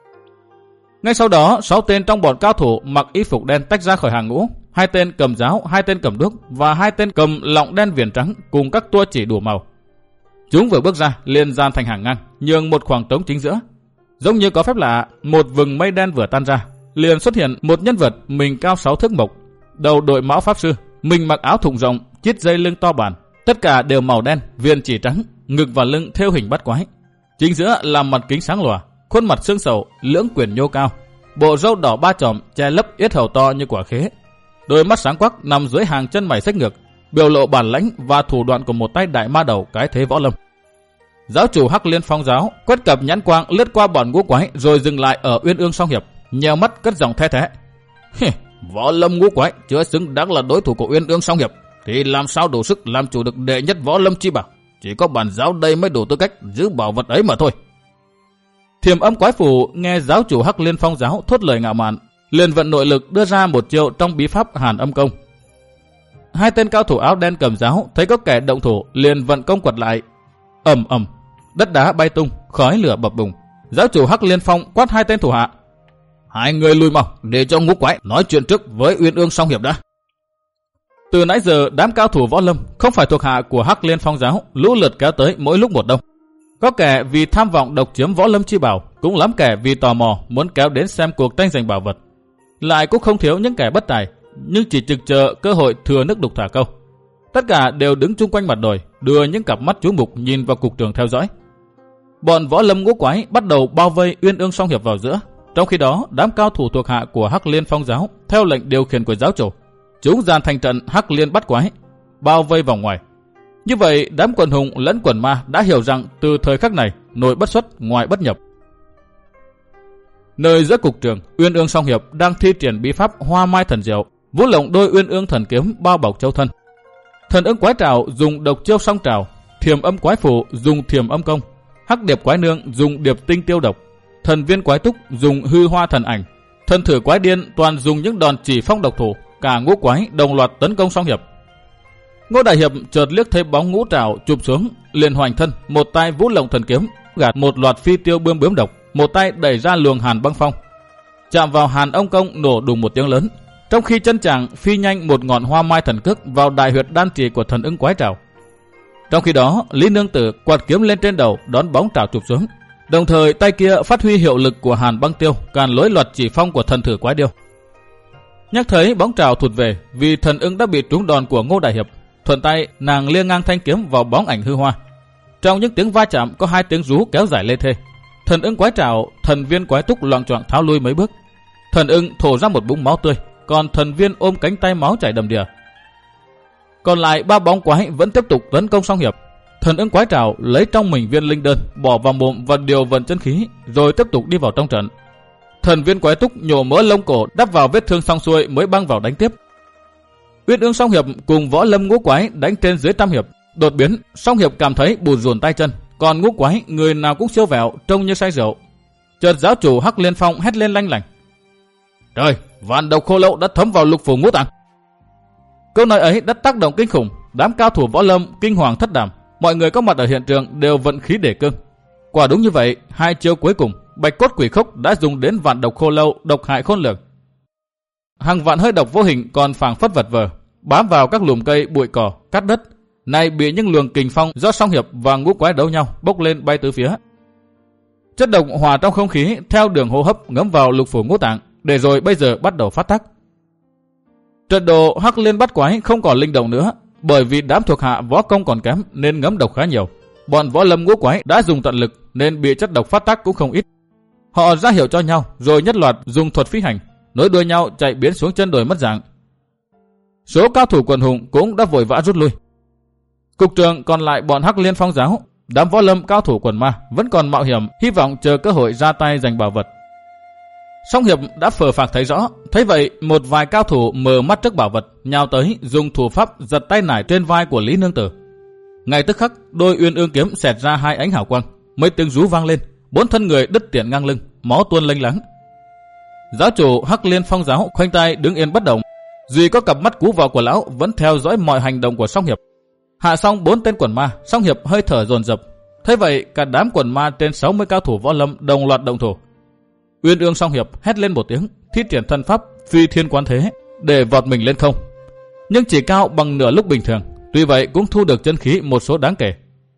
Ngay sau đó, sáu tên trong bọn cao thủ mặc y phục đen tách ra khỏi hàng ngũ, hai tên cầm giáo, hai tên cầm đuốc và hai tên cầm lọng đen viền trắng cùng các tua chỉ đủ màu. Chúng vừa bước ra liền dàn thành hàng ngang, nhường một khoảng trống chính giữa. Giống như có phép lạ, một vừng mây đen vừa tan ra, liền xuất hiện một nhân vật mình cao sáu thước mộc, đầu đội mão pháp sư, mình mặc áo thụng rộng, chít dây lưng to bản, tất cả đều màu đen, viền chỉ trắng, ngực và lưng thêu hình bắt quái. Chính giữa là mặt kính sáng lòa, khuôn mặt xương sầu, lưỡng quyển nhô cao, bộ râu đỏ ba chòm che lấp yết hầu to như quả khế, đôi mắt sáng quắc nằm dưới hàng chân mày xếch ngược, biểu lộ bản lãnh và thủ đoạn của một tay đại ma đầu cái thế võ lâm. Giáo chủ Hắc Liên Phong giáo quét cặp nhãn quang lướt qua bọn ngũ quái rồi dừng lại ở Uyên Ương Song Hiệp, nheo mắt cất giọng the thé: Võ lâm ngũ quái chưa xứng đáng là đối thủ của Uyên Ương Song Hiệp thì làm sao đủ sức làm chủ được đệ nhất võ lâm chi bảo? Chỉ có bản giáo đây mới đủ tư cách giữ bảo vật ấy mà thôi. Thiềm Âm Quái Phù nghe giáo chủ Hắc Liên Phong giáo thốt lời ngạo mạn, liền vận nội lực đưa ra một chiêu trong bí pháp Hàn Âm Công. Hai tên cao thủ áo đen cầm giáo thấy có kẻ động thủ liền vận công quật lại. Ầm ầm, đất đá bay tung, khói lửa bập bùng, Giáo chủ Hắc Liên Phong quát hai tên thủ hạ: hai người lùi mau, để cho Ngũ Quái nói chuyện trước với Uyên Ương song hiệp đã. Từ nãy giờ đám cao thủ võ lâm không phải thuộc hạ của Hắc Liên Phong giáo lũ lượt kéo tới mỗi lúc một đông. Có kẻ vì tham vọng độc chiếm võ lâm chi bảo, cũng lắm kẻ vì tò mò muốn kéo đến xem cuộc tranh giành bảo vật. Lại cũng không thiếu những kẻ bất tài, nhưng chỉ trực chờ cơ hội thừa nước đục thả câu. Tất cả đều đứng chung quanh mặt đồi, đưa những cặp mắt chú mục nhìn vào cục trường theo dõi. Bọn võ lâm Ngũ Quái bắt đầu bao vây Uyên Ương song hiệp vào giữa. Trong khi đó, đám cao thủ thuộc hạ của Hắc Liên Phong giáo theo lệnh điều khiển của giáo chủ, chúng dàn thành trận Hắc Liên bắt quái, bao vây vòng ngoài. Như vậy, đám quần hùng lẫn quần ma đã hiểu rằng từ thời khắc này, nội bất xuất, ngoài bất nhập. Nơi giữa cục trường, Uyên Ương song hiệp đang thi triển bí pháp Hoa Mai Thần Diệu, vũ lộng đôi Uyên Ương thần kiếm bao bọc châu thân. Thần Ưng Quái Trảo dùng độc chiêu song trảo, Thiềm Âm Quái Phủ dùng thiềm âm công, Hắc Điệp Quái Nương dùng điệp tinh tiêu độc, Thần Viên Quái Túc dùng hư hoa thần ảnh, Thần Thử Quái Điên toàn dùng những đòn chỉ phong độc thủ. Cả ngũ quái đồng loạt tấn công song hiệp. Ngô Đại Hiệp chợt liếc thấy bóng Ngũ Trảo chụp xuống, liền hoành thân, một tay vũ lộng thần kiếm gạt một loạt phi tiêu bươm bướm độc, một tay đẩy ra luồng hàn băng phong, chạm vào hàn ông công nổ đùng một tiếng lớn. Trong khi chân chàng phi nhanh một ngọn hoa mai thần cước vào đại huyệt đan trì của Thần Ưng Quái Trảo. Trong khi đó, Lý Nương Tử quạt kiếm lên trên đầu đón bóng trảo chụp xuống, đồng thời tay kia phát huy hiệu lực của hàn băng tiêu càn lối loạt chỉ phong của Thần Thử Quái Điêu. Nhắc thấy bóng trảo thụt về vì Thần Ưng đã bị trúng đòn của Ngô Đại Hiệp, thuận tay nàng liêng ngang thanh kiếm vào bóng ảnh hư hoa. Trong những tiếng va chạm có hai tiếng rú kéo dài lê thê. Thần Ưng Quái Trảo, Thần Viên Quái Túc loạng choạng tháo lui mấy bước. Thần Ưng thổ ra một búng máu tươi, còn Thần Viên ôm cánh tay máu chảy đầm đìa. Còn lại ba bóng quái vẫn tiếp tục tấn công song hiệp. Thần Ưng Quái Trảo lấy trong mình viên linh đơn bỏ vào mồm và điều vận chân khí, rồi tiếp tục đi vào trong trận. Thần Viên Quái Túc nhổ mỡ lông cổ đắp vào vết thương xong xuôi mới băng vào đánh tiếp. Uyên Ương song hiệp cùng võ lâm Ngũ Quái đánh trên dưới trăm hiệp. Đột biến, song hiệp cảm thấy bùn rùn tay chân, còn Ngũ Quái người nào cũng siêu vẹo, trông như say rượu. Chợt giáo chủ Hắc Liên Phong hét lên lanh lảnh: trời, vạn độc khô lậu đã thấm vào lục phủ ngũ tạng. Câu nói ấy đã tác động kinh khủng, đám cao thủ võ lâm kinh hoàng thất đảm, mọi người có mặt ở hiện trường đều vận khí để cương. Quả đúng như vậy, hai chiêu cuối cùng, Bạch Cốt Quỷ Khốc đã dùng đến vạn độc khô lâu, độc hại khôn lường. Hàng vạn hơi độc vô hình còn phảng phất vật vờ, bám vào các lùm cây, bụi cỏ, cát đất, nay bị những luồng kình phong do song hiệp và Ngũ Quái đấu nhau bốc lên bay tứ phía. Chất độc hòa trong không khí theo đường hô hấp ngấm vào lục phủ ngũ tạng, để rồi bây giờ bắt đầu phát tác. Trận đồ Hắc Liên bắt quái không còn linh động nữa, bởi vì đám thuộc hạ võ công còn kém nên ngấm độc khá nhiều. Bọn võ lâm Ngũ Quái đã dùng tận lực nên bị chất độc phát tác cũng không ít. Họ ra hiệu cho nhau rồi nhất loạt dùng thuật phi hành, nối đuôi nhau chạy biến xuống chân đồi mất dạng. Số cao thủ quần hùng cũng đã vội vã rút lui. Cục trường còn lại bọn Hắc Liên Phong giáo, đám võ lâm cao thủ quần ma vẫn còn mạo hiểm, hy vọng chờ cơ hội ra tay giành bảo vật. Song hiệp đã phờ phạc thấy rõ, thấy vậy một vài cao thủ mờ mắt trước bảo vật, nhào tới dùng thủ pháp giật tay nải trên vai của Lý Nương Tử. Ngay tức khắc, đôi Uyên Ương kiếm xẹt ra hai ánh hào quang, mấy tiếng rú vang lên, bốn thân người đứt tiện ngang lưng, máu tuôn lênh láng. Giáo chủ Hắc Liên Phong giáo khoanh tay đứng yên bất động, duy có cặp mắt cú vọ của lão vẫn theo dõi mọi hành động của song hiệp. Hạ xong bốn tên quần ma, song hiệp hơi thở dồn dập. Thế vậy cả đám quần ma trên sáu mươi cao thủ võ lâm đồng loạt động thủ. Uyên Ương song hiệp hét lên một tiếng, thi triển thân pháp phi thiên quán thế để vọt mình lên không, nhưng chỉ cao bằng nửa lúc bình thường. Tuy vậy cũng thu được chân khí một số đáng kể.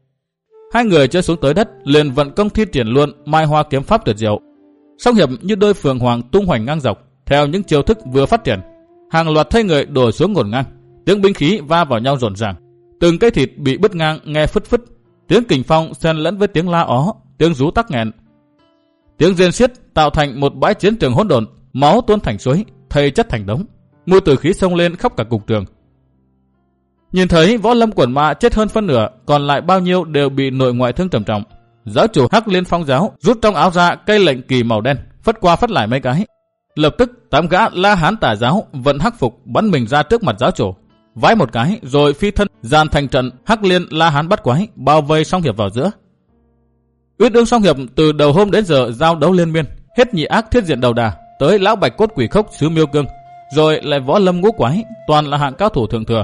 Hai người chơi xuống tới đất, liền vận công thi triển luôn Mai Hoa kiếm pháp tuyệt diệu. Song hiệp như đôi phượng hoàng tung hoành ngang dọc, theo những chiêu thức vừa phát triển, hàng loạt thây người đổ xuống ngổn ngang, tiếng binh khí va vào nhau rộn ràng, từng cây thịt bị bứt ngang nghe phứt phứt, tiếng kình phong xen lẫn với tiếng la ó, tiếng rú tắc nghẹn, tiếng rên xiết tạo thành một bãi chiến trường hỗn độn, máu tuôn thành suối, thây chất thành đống, mùi tử khí xông lên khắp cả cục trường. Nhìn thấy võ lâm quần ma chết hơn phân nửa, còn lại bao nhiêu đều bị nội ngoại thương trầm trọng. Giáo chủ Hắc Liên Phong giáo rút trong áo ra cây lệnh kỳ màu đen, phất qua phất lại mấy cái. Lập tức tám gã La Hán tà giáo vận hắc phục bắn mình ra trước mặt giáo chủ, vái một cái rồi phi thân dàn thành trận Hắc Liên La Hán bắt quái, bao vây song hiệp vào giữa. Uyên Ương song hiệp từ đầu hôm đến giờ giao đấu liên miên, hết nhị ác thiết diện đầu đà tới lão Bạch Cốt Quỷ Khốc xứ Miêu Cương, rồi lại võ lâm Ngũ Quái, toàn là hạng cao thủ thượng thừa.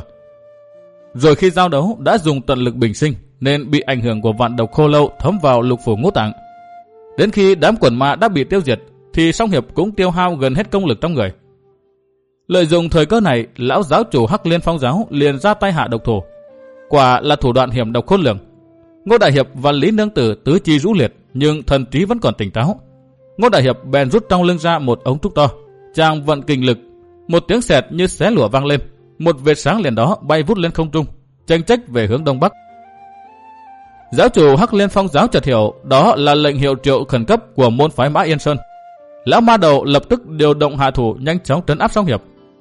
Rồi khi giao đấu đã dùng tận lực bình sinh nên bị ảnh hưởng của vạn độc khô lâu thấm vào lục phủ ngũ tạng. Đến khi đám quần ma đã bị tiêu diệt, thì Song Hiệp cũng tiêu hao gần hết công lực trong người. Lợi dụng thời cơ này, lão giáo chủ Hắc Liên Phong giáo liền ra tay hạ độc thủ. Quả là thủ đoạn hiểm độc khôn lường. Ngô Đại Hiệp và Lý Nương Tử tứ chi rũ liệt, nhưng thần trí vẫn còn tỉnh táo. Ngô Đại Hiệp bèn rút trong lưng ra một ống trúc to, chàng vận kình lực, một tiếng sẹt như xé lửa vang lên, một vệt sáng liền đó bay vút lên không trung, chênh chách về hướng đông bắc. Giáo chủ Hắc Liên Phong giáo chợt hiểu đó là lệnh hiệu triệu khẩn cấp của môn phái Mã Yên Sơn. Lão ma đầu lập tức điều động hạ thủ nhanh chóng trấn áp Song Hiệp.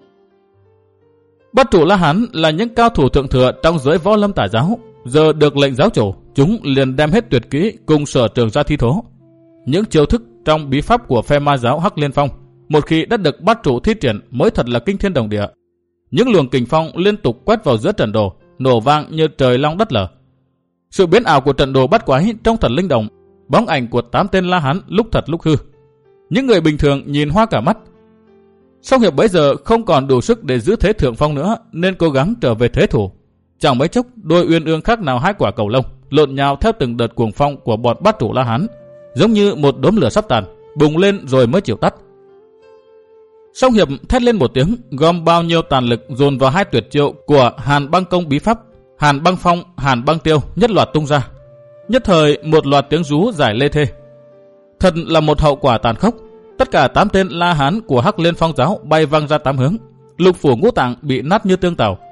Bát trụ La Hán là những cao thủ thượng thừa trong giới võ lâm tà giáo, giờ được lệnh giáo chủ, chúng liền đem hết tuyệt kỹ cùng sở trường ra thi thố. Những chiêu thức trong bí pháp của phe ma giáo Hắc Liên Phong, một khi đã được bát trụ thi triển mới thật là kinh thiên động địa. Những luồng kình phong liên tục quét vào giữa trận đồ, nổ vang như trời long đất lở. Sự biến ảo của trận đồ bắt quái trông thật linh động, bóng ảnh của tám tên La Hán lúc thật lúc hư. Những người bình thường nhìn hoa cả mắt. Song Hiệp bấy giờ không còn đủ sức để giữ thế thượng phong nữa, nên cố gắng trở về thế thủ. Chẳng mấy chốc, đôi uyên ương khác nào hai quả cầu lông, lộn nhào theo từng đợt cuồng phong của bọn bát trụ La Hán, giống như một đốm lửa sắp tàn, bùng lên rồi mới chịu tắt. Song Hiệp thét lên một tiếng, gom bao nhiêu tàn lực dồn vào hai tuyệt chiêu của Hàn Băng Công bí pháp, Hàn Băng Phong, Hàn Băng Tiêu nhất loạt tung ra. Nhất thời một loạt tiếng rú giải lê thê. Thật là một hậu quả tàn khốc. Tất cả tám tên La Hán của Hắc Liên Phong giáo bay văng ra tám hướng, lục phủ ngũ tạng bị nát như tương tàu.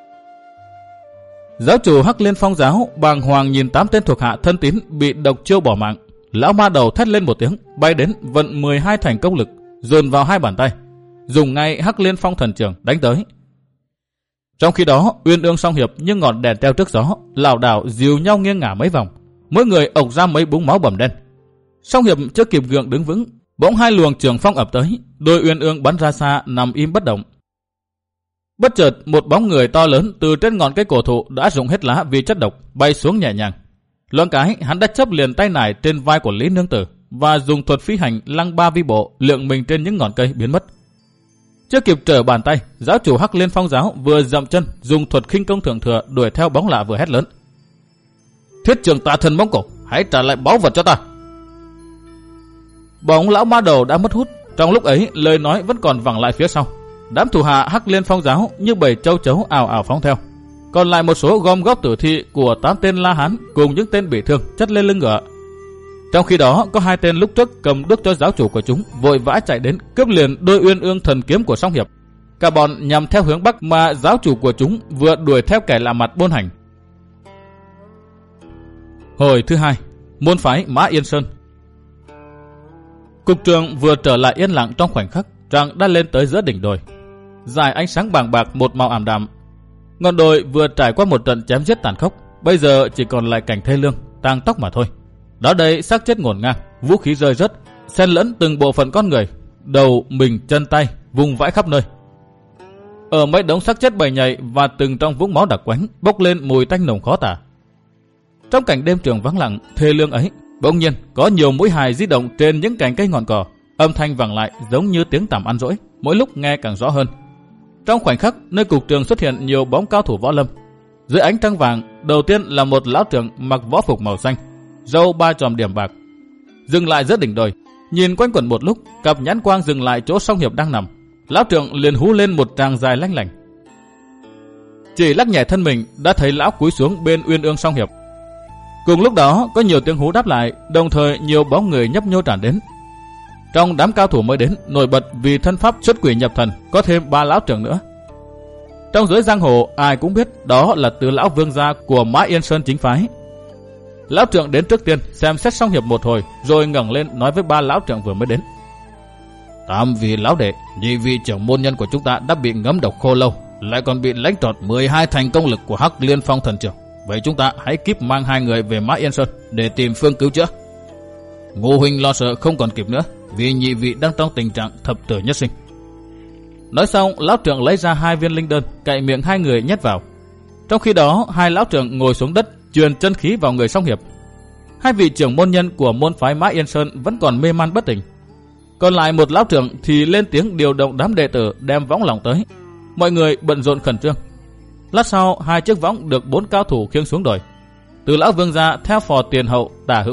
Giáo chủ Hắc Liên Phong giáo bàng hoàng nhìn tám tên thuộc hạ thân tín bị độc chiêu bỏ mạng. Lão ma đầu thét lên một tiếng, bay đến vận mười hai thành công lực, dồn vào hai bàn tay, dùng ngay Hắc Liên Phong thần trường đánh tới. Trong khi đó, Uyên Ương Song Hiệp như ngọn đèn treo trước gió, lảo đảo dìu nhau nghiêng ngả mấy vòng, mỗi người ộc ra mấy búng máu bầm đen. Song Hiệp chưa kịp gượng đứng vững, bỗng hai luồng trường phong ập tới, đôi Uyên Ương bắn ra xa nằm im bất động. Bất chợt một bóng người to lớn từ trên ngọn cây cổ thụ đã rụng hết lá vì chất độc bay xuống nhẹ nhàng. Loáng cái hắn đã chấp liền tay nải trên vai của Lý Nương Tử và dùng thuật phi hành lăng ba vi bộ lượng mình trên những ngọn cây biến mất. Chưa kịp trở bàn tay, giáo chủ Hắc Liên Phong giáo vừa dậm chân dùng thuật khinh công thượng thừa đuổi theo bóng lạ vừa hét lớn: Thiết Trường Tà Thần Mông Cổ, hãy trả lại báu vật cho ta! Bóng lão ma đầu đã mất hút. Trong lúc ấy lời nói vẫn còn vẳng lại phía sau. Đám thủ hạ Hắc Liên Phong giáo như bầy châu chấu ào ào phóng theo. Còn lại một số gom góp tử thi của tám tên La Hán cùng những tên bị thương chất lên lưng ngựa. Trong khi đó có hai tên lúc trước cầm đuốc cho giáo chủ của chúng vội vã chạy đến cướp liền đôi Uyên Ương thần kiếm của Song Hiệp. Cả bọn nhằm theo hướng bắc mà giáo chủ của chúng vừa đuổi theo kẻ lạ mặt buôn hành. Hồi thứ hai, môn phái Mã Yên Sơn. Cục trường vừa trở lại yên lặng trong khoảnh khắc, trăng đã lên tới giữa đỉnh đồi. Dải ánh sáng bàng bạc một màu ảm đạm. Ngọn đồi vừa trải qua một trận chém giết tàn khốc, bây giờ chỉ còn lại cảnh thê lương, tang tóc mà thôi. Đó đây xác chết ngổn ngang, vũ khí rơi rớt, xen lẫn từng bộ phận con người, đầu, mình, chân tay, vùng vãi khắp nơi. Ở mấy đống xác chết bầy nhầy và từng trong vũng máu đặc quánh bốc lên mùi tanh nồng khó tả. Trong cảnh đêm trường vắng lặng thê lương ấy, bỗng nhiên có nhiều mũi hài di động trên những cành cây ngọn cỏ, âm thanh vẳng lại giống như tiếng tằm ăn dỗi, mỗi lúc nghe càng rõ hơn. Trong khoảnh khắc, nơi cục trường xuất hiện nhiều bóng cao thủ võ lâm. Dưới ánh trăng vàng, đầu tiên là một lão trưởng mặc võ phục màu xanh, râu ba chòm điểm bạc, dừng lại giữa đỉnh đồi, nhìn quanh quẩn một lúc, cặp nhãn quang dừng lại chỗ Song Hiệp đang nằm. Lão trưởng liền hú lên một tràng dài lanh lảnh. Chỉ lắc nhẹ thân mình đã thấy lão cúi xuống bên Uyên Ương Song Hiệp. Cùng lúc đó có nhiều tiếng hú đáp lại, đồng thời nhiều bóng người nhấp nhô tràn đến. Trong đám cao thủ mới đến, nổi bật vì thân pháp xuất quỷ nhập thần, có thêm ba lão trưởng nữa. Trong giới giang hồ ai cũng biết đó là tứ lão vương gia của Mã Yên Sơn chính phái. Lão trưởng đến trước tiên xem xét Song Hiệp một hồi, rồi ngẩng lên nói với ba lão trưởng vừa mới đến: Tam vị lão đệ, nhị vị trưởng môn nhân của chúng ta đã bị ngấm độc khô lâu, lại còn bị lãnh trọt mười hai thành công lực của Hắc Liên Phong thần trưởng. Vậy chúng ta hãy kíp mang hai người về Mã Yên Sơn để tìm phương cứu chữa. Ngô huynh lo sợ không còn kịp nữa, vì nhị vị đang trong tình trạng thập tử nhất sinh. Nói xong, lão trưởng lấy ra hai viên linh đơn, cạy miệng hai người nhét vào. Trong khi đó, hai lão trưởng ngồi xuống đất, truyền chân khí vào người Song Hiệp. Hai vị trưởng môn nhân của môn phái Mã Yên Sơn vẫn còn mê man bất tỉnh. Còn lại một lão trưởng thì lên tiếng điều động đám đệ tử đem võng lỏng tới. Mọi người bận rộn khẩn trương. Lát sau, hai chiếc võng được bốn cao thủ khiêng xuống đồi. Từ lão vương gia theo phò tiền hậu, tả hữu,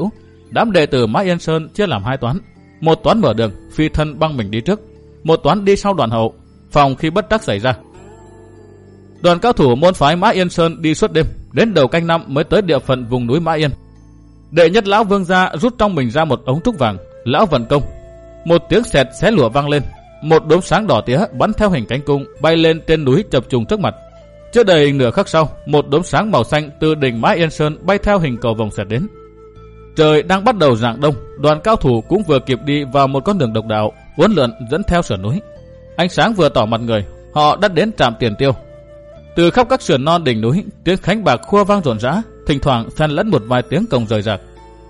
đám đệ tử Mã Yên Sơn chia làm hai toán. Một toán mở đường, phi thân băng mình đi trước. Một toán đi sau đoàn hậu, phòng khi bất trắc xảy ra. Đoàn cao thủ môn phái Mã Yên Sơn đi suốt đêm, đến đầu canh năm mới tới địa phận vùng núi Mã Yên. Đệ nhất lão Vương gia rút trong mình ra một ống trúc vàng, lão vận công. Một tiếng sẹt xé lụa vang lên, một đốm sáng đỏ tía bắn theo hình cánh cung bay lên trên núi chập trùng trước mặt. Chưa đầy nửa khắc sau, một đốm sáng màu xanh từ đỉnh Mã Yên Sơn bay theo hình cầu vồng xẹt đến. Trời đang bắt đầu rạng đông, đoàn cao thủ cũng vừa kịp đi vào một con đường độc đạo, uốn lượn dẫn theo sườn núi. Ánh sáng vừa tỏ mặt người, họ đã đến trạm Tiền Tiêu. Từ khắp các sườn non đỉnh núi, tiếng khánh bạc khua vang rộn rã, thỉnh thoảng xen lẫn một vài tiếng cồng rời rạc.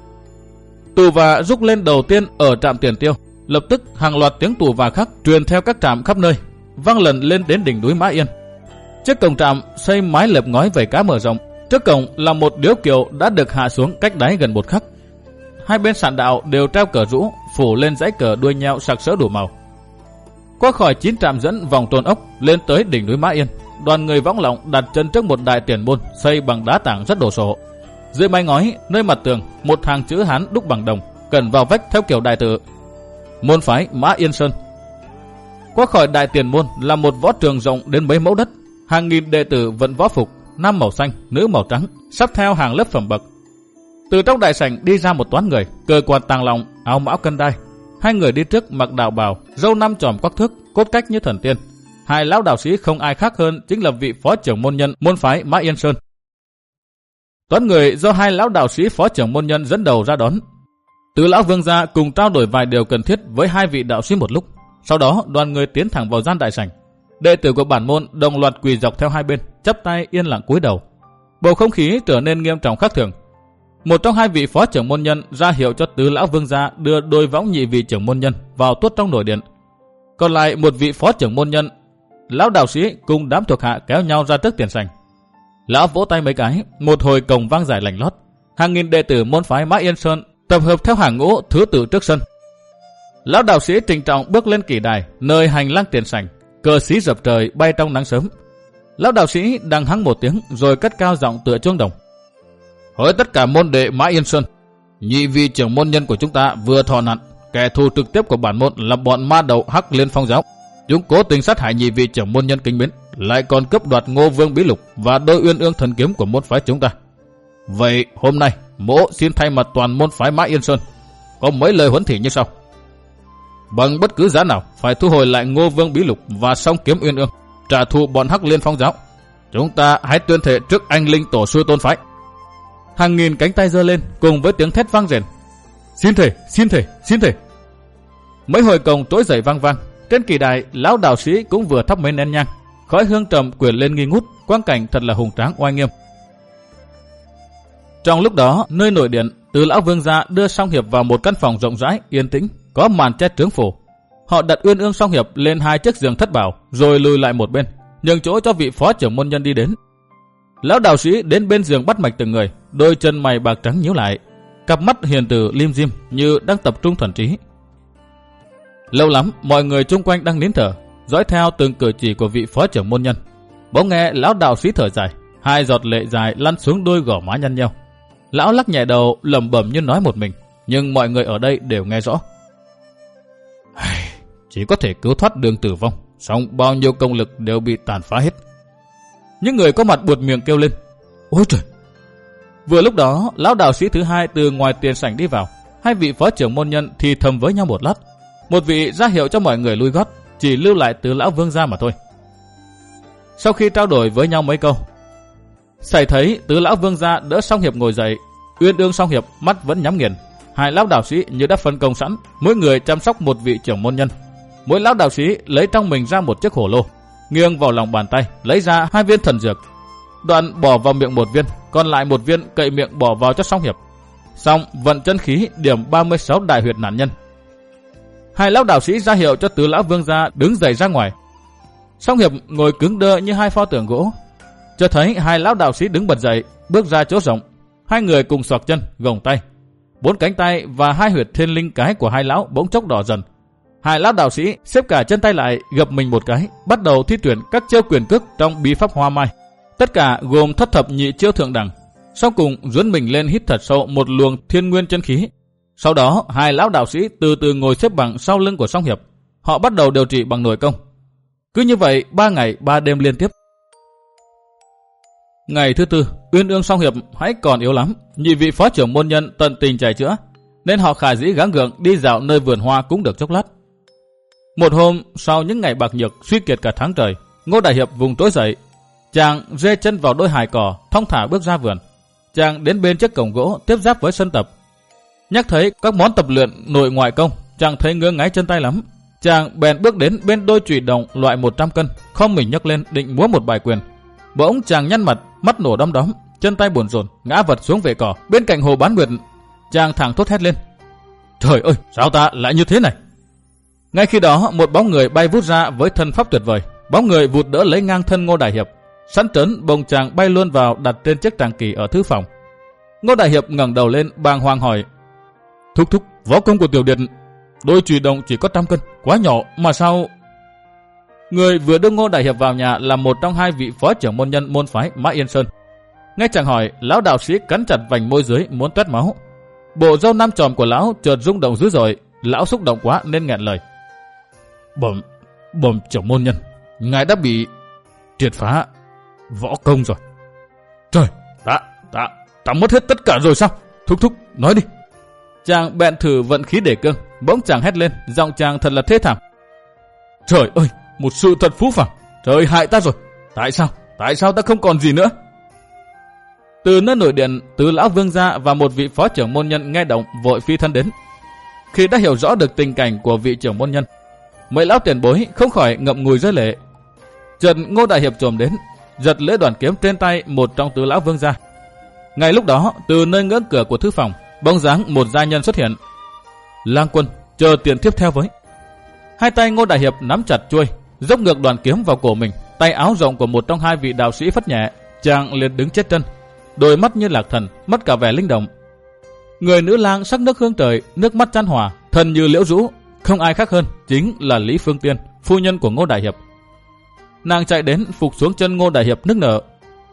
Tù và rúc lên đầu tiên ở trạm Tiền Tiêu, lập tức hàng loạt tiếng tù và khác truyền theo các trạm khắp nơi, vang lần lên đến đỉnh núi Mã Yên. Trước cổng trạm xây mái lợp ngói vảy cá mở rộng, trước cổng là một điếu kiệu đã được hạ xuống cách đáy gần một khắc. Hai bên sàn đạo đều treo cờ rũ, phủ lên dãy cờ đuôi nheo sặc sỡ đủ màu. Qua khỏi chín trạm dẫn vòng tôn ốc lên tới đỉnh núi Mã Yên, đoàn người võng lọng đặt chân trước một đại tiền môn xây bằng đá tảng rất đồ sộ. Dưới mái ngói, nơi mặt tường, một hàng chữ Hán đúc bằng đồng, cẩn vào vách theo kiểu đại tự: môn phái Mã Yên Sơn. Qua khỏi đại tiền môn là một võ trường rộng đến mấy mẫu đất, hàng nghìn đệ tử vận võ phục, nam màu xanh, nữ màu trắng, sắp theo hàng lớp phẩm bậc. Từ trong đại sảnh đi ra một toán người, cờ quạt tàng lòng, áo mão cân đai. Hai người đi trước mặc đạo bào, râu năm chòm quắc thước, cốt cách như thần tiên. Hai lão đạo sĩ không ai khác hơn chính là vị phó trưởng môn nhân môn phái Mã Yên Sơn. Toán người do hai lão đạo sĩ phó trưởng môn nhân dẫn đầu ra đón. Tứ lão Vương gia cùng trao đổi vài điều cần thiết với hai vị đạo sĩ một lúc. Sau đó đoàn người tiến thẳng vào gian đại sảnh. Đệ tử của bản môn đồng loạt quỳ dọc theo hai bên, chắp tay yên lặng cúi đầu. Bầu không khí trở nên nghiêm trọng khác thường. Một trong hai vị phó trưởng môn nhân ra hiệu cho tứ lão Vương gia đưa đôi võng nhị vị trưởng môn nhân vào tuốt trong nội điện. Còn lại một vị phó trưởng môn nhân, lão đạo sĩ cùng đám thuộc hạ kéo nhau ra trước tiền sảnh. Lão vỗ tay mấy cái, một hồi cồng vang dài lành lót. Hàng nghìn đệ tử môn phái Mã Yên Sơn tập hợp theo hàng ngũ thứ tự trước sân. Lão đạo sĩ trịnh trọng bước lên kỷ đài, nơi hành lang tiền sảnh, cờ xí dập trời bay trong nắng sớm. Lão đạo sĩ đằng hắng một tiếng rồi cất cao giọng tựa chuông đồng: hỡi tất cả môn đệ Mã Yên Sơn, nhị vị trưởng môn nhân của chúng ta vừa thọ nạn, kẻ thù trực tiếp của bản môn là bọn ma đầu Hắc Liên Phong giáo. Chúng cố tình sát hại nhị vị trưởng môn nhân kính mến, lại còn cướp đoạt Ngô Vương bí lục và đôi uyên ương thần kiếm của môn phái chúng ta. Vậy hôm nay mỗ xin thay mặt toàn môn phái Mã Yên Sơn có mấy lời huấn thị như sau: bằng bất cứ giá nào phải thu hồi lại Ngô Vương bí lục và song kiếm uyên ương, trả thù bọn Hắc Liên Phong giáo. Chúng ta hãy tuyên thệ trước anh linh tổ sư tôn phái. Hàng nghìn cánh tay giơ lên cùng với tiếng thét vang rền: xin thề, xin thề, xin thề. Mấy hồi cồng trỗi dậy vang vang. Trên kỳ đài, lão đạo sĩ cũng vừa thắp mấy nén nhang, khói hương trầm quyện lên nghi ngút, quang cảnh thật là hùng tráng oai nghiêm. Trong lúc đó, nơi nội điện, Tứ lão Vương gia đưa Song Hiệp vào một căn phòng rộng rãi, yên tĩnh, có màn che trướng phủ. Họ đặt Uyên Ương Song Hiệp lên hai chiếc giường thất bảo, rồi lùi lại một bên, nhường chỗ cho vị phó trưởng môn nhân đi đến. Lão đạo sĩ đến bên giường bắt mạch từng người, đôi chân mày bạc trắng nhíu lại, cặp mắt hiền từ lim dim như đang tập trung thần trí. Lâu lắm, mọi người chung quanh đang nín thở, dõi theo từng cử chỉ của vị phó trưởng môn nhân. Bỗng nghe lão đạo sĩ thở dài, hai giọt lệ dài lăn xuống đôi gò má nhăn nheo. Lão lắc nhẹ đầu, lẩm bẩm như nói một mình, nhưng mọi người ở đây đều nghe rõ. Chỉ có thể cứu thoát đường tử vong, song bao nhiêu công lực đều bị tàn phá hết. Những người có mặt buột miệng kêu lên: ôi trời! Vừa lúc đó, lão đạo sĩ thứ hai từ ngoài tiền sảnh đi vào. Hai vị phó trưởng môn nhân thì thầm với nhau một lát. Một vị ra hiệu cho mọi người lui gót, chỉ lưu lại Tứ lão Vương gia mà thôi. Sau khi trao đổi với nhau mấy câu, xảy thấy Tứ lão Vương gia đỡ Song Hiệp ngồi dậy. Uyên Ương Song Hiệp mắt vẫn nhắm nghiền. Hai lão đạo sĩ như đã phân công sẵn, mỗi người chăm sóc một vị trưởng môn nhân. Mỗi lão đạo sĩ lấy trong mình ra một chiếc hổ lô, nghiêng vào lòng bàn tay lấy ra hai viên thần dược, đoạn bỏ vào miệng một viên, còn lại một viên cậy miệng bỏ vào cho Song Hiệp. Xong vận chân khí điểm ba mươi sáu đại huyệt nạn nhân. Hai lão đạo sĩ ra hiệu cho Tứ lão Vương gia đứng dậy ra ngoài. Song Hiệp ngồi cứng đơ như hai pho tượng gỗ. Cho thấy hai lão đạo sĩ đứng bật dậy, bước ra chỗ rộng. Hai người cùng xoạc chân, gồng tay. Bốn cánh tay và hai huyệt thiên linh cái của hai lão bỗng chốc đỏ dần. Hai lão đạo sĩ xếp cả chân tay lại, gập mình một cái, bắt đầu thi tuyển các chiêu quyền cước trong bí pháp Hoa Mai. Tất cả gồm thất thập nhị chiêu thượng đẳng. Sau cùng duấn mình lên hít thật sâu một luồng thiên nguyên chân khí, Sau đó, hai lão đạo sĩ từ từ ngồi xếp bằng sau lưng của Song Hiệp. Họ bắt đầu điều trị bằng nội công. Cứ như vậy, ba ngày ba đêm liên tiếp. Ngày thứ tư, Uyên Ương Song Hiệp hãy còn yếu lắm, nhị vị phó trưởng môn nhân tận tình chạy chữa, nên họ khả dĩ gắng gượng đi dạo nơi vườn hoa cũng được chốc lát. Một hôm, sau những ngày bạc nhược suy kiệt cả tháng trời, Ngô Đại Hiệp vùng tối dậy, chàng rê chân vào đôi hài cỏ, thong thả bước ra vườn. Chàng đến bên chiếc cổng gỗ tiếp giáp với sân tập. Nhắc thấy các món tập luyện nội ngoại công, chàng thấy ngứa ngáy chân tay lắm. Chàng bèn bước đến bên đôi chùy đồng loại một trăm cân, khom mình nhấc lên định múa một bài quyền. Bỗng chàng nhăn mặt, mắt nổ đom đóm, chân tay buồn rồn, ngã vật xuống vệ cỏ bên cạnh hồ Bán Nguyệt. Chàng thẳng thốt hét lên: Trời ơi, sao ta lại như thế này? Ngay khi đó, một bóng người bay vút ra với thân pháp tuyệt vời. Bóng người vụt đỡ lấy ngang thân Ngô Đại Hiệp, sẵn trớn bồng chàng bay luôn vào đặt trên chiếc tràng kỳ ở thư phòng. Ngô Đại Hiệp ngẩng đầu lên bàng hoàng hỏi: Thúc thúc, võ công của tiểu điệt, đôi chùy đồng chỉ có trăm cân, quá nhỏ mà sao? Người vừa đưa Ngô Đại Hiệp vào nhà là một trong hai vị phó trưởng môn nhân môn phái Mã Yên Sơn. Nghe chàng hỏi, lão đạo sĩ cắn chặt vành môi dưới muốn toét máu. Bộ râu nam tròm của lão chợt rung động dữ dội, lão xúc động quá nên nghẹn lời: Bẩm, bẩm trưởng môn nhân, ngài đã bị triệt phá võ công rồi. Trời, ta, ta, ta mất hết tất cả rồi sao? Thúc thúc, nói đi. Chàng bèn thử vận khí để cương, bỗng chàng hét lên, giọng chàng thật là thê thảm: Trời ơi, một sự thật phũ phàng, trời hại ta rồi. Tại sao, tại sao ta không còn gì nữa? Từ nơi nội điện, tứ lão vương gia và một vị phó trưởng môn nhân nghe động vội phi thân đến. Khi đã hiểu rõ được tình cảnh của vị trưởng môn nhân, mấy lão tiền bối không khỏi ngậm ngùi rơi lệ. Chợt Ngô Đại Hiệp trồm đến, giật lưỡi đoàn kiếm trên tay một trong tứ lão vương gia. Ngay lúc đó, từ nơi ngưỡng cửa của thư phòng, bỗng dáng một gia nhân xuất hiện. Lang Quân, chờ tiền tiếp theo với. Hai tay Ngô Đại Hiệp nắm chặt chuôi, dốc ngược đoàn kiếm vào cổ mình. Tay áo rộng của một trong hai vị đạo sĩ phất nhẹ, chàng liền đứng chết chân, đôi mắt như lạc thần, mất cả vẻ linh động. Người nữ lang sắc nước hương trời, nước mắt chan hòa, thần như liễu rũ, không ai khác hơn chính là Lý Phương Tiên, phu nhân của Ngô Đại Hiệp. Nàng chạy đến phục xuống chân Ngô Đại Hiệp nức nở: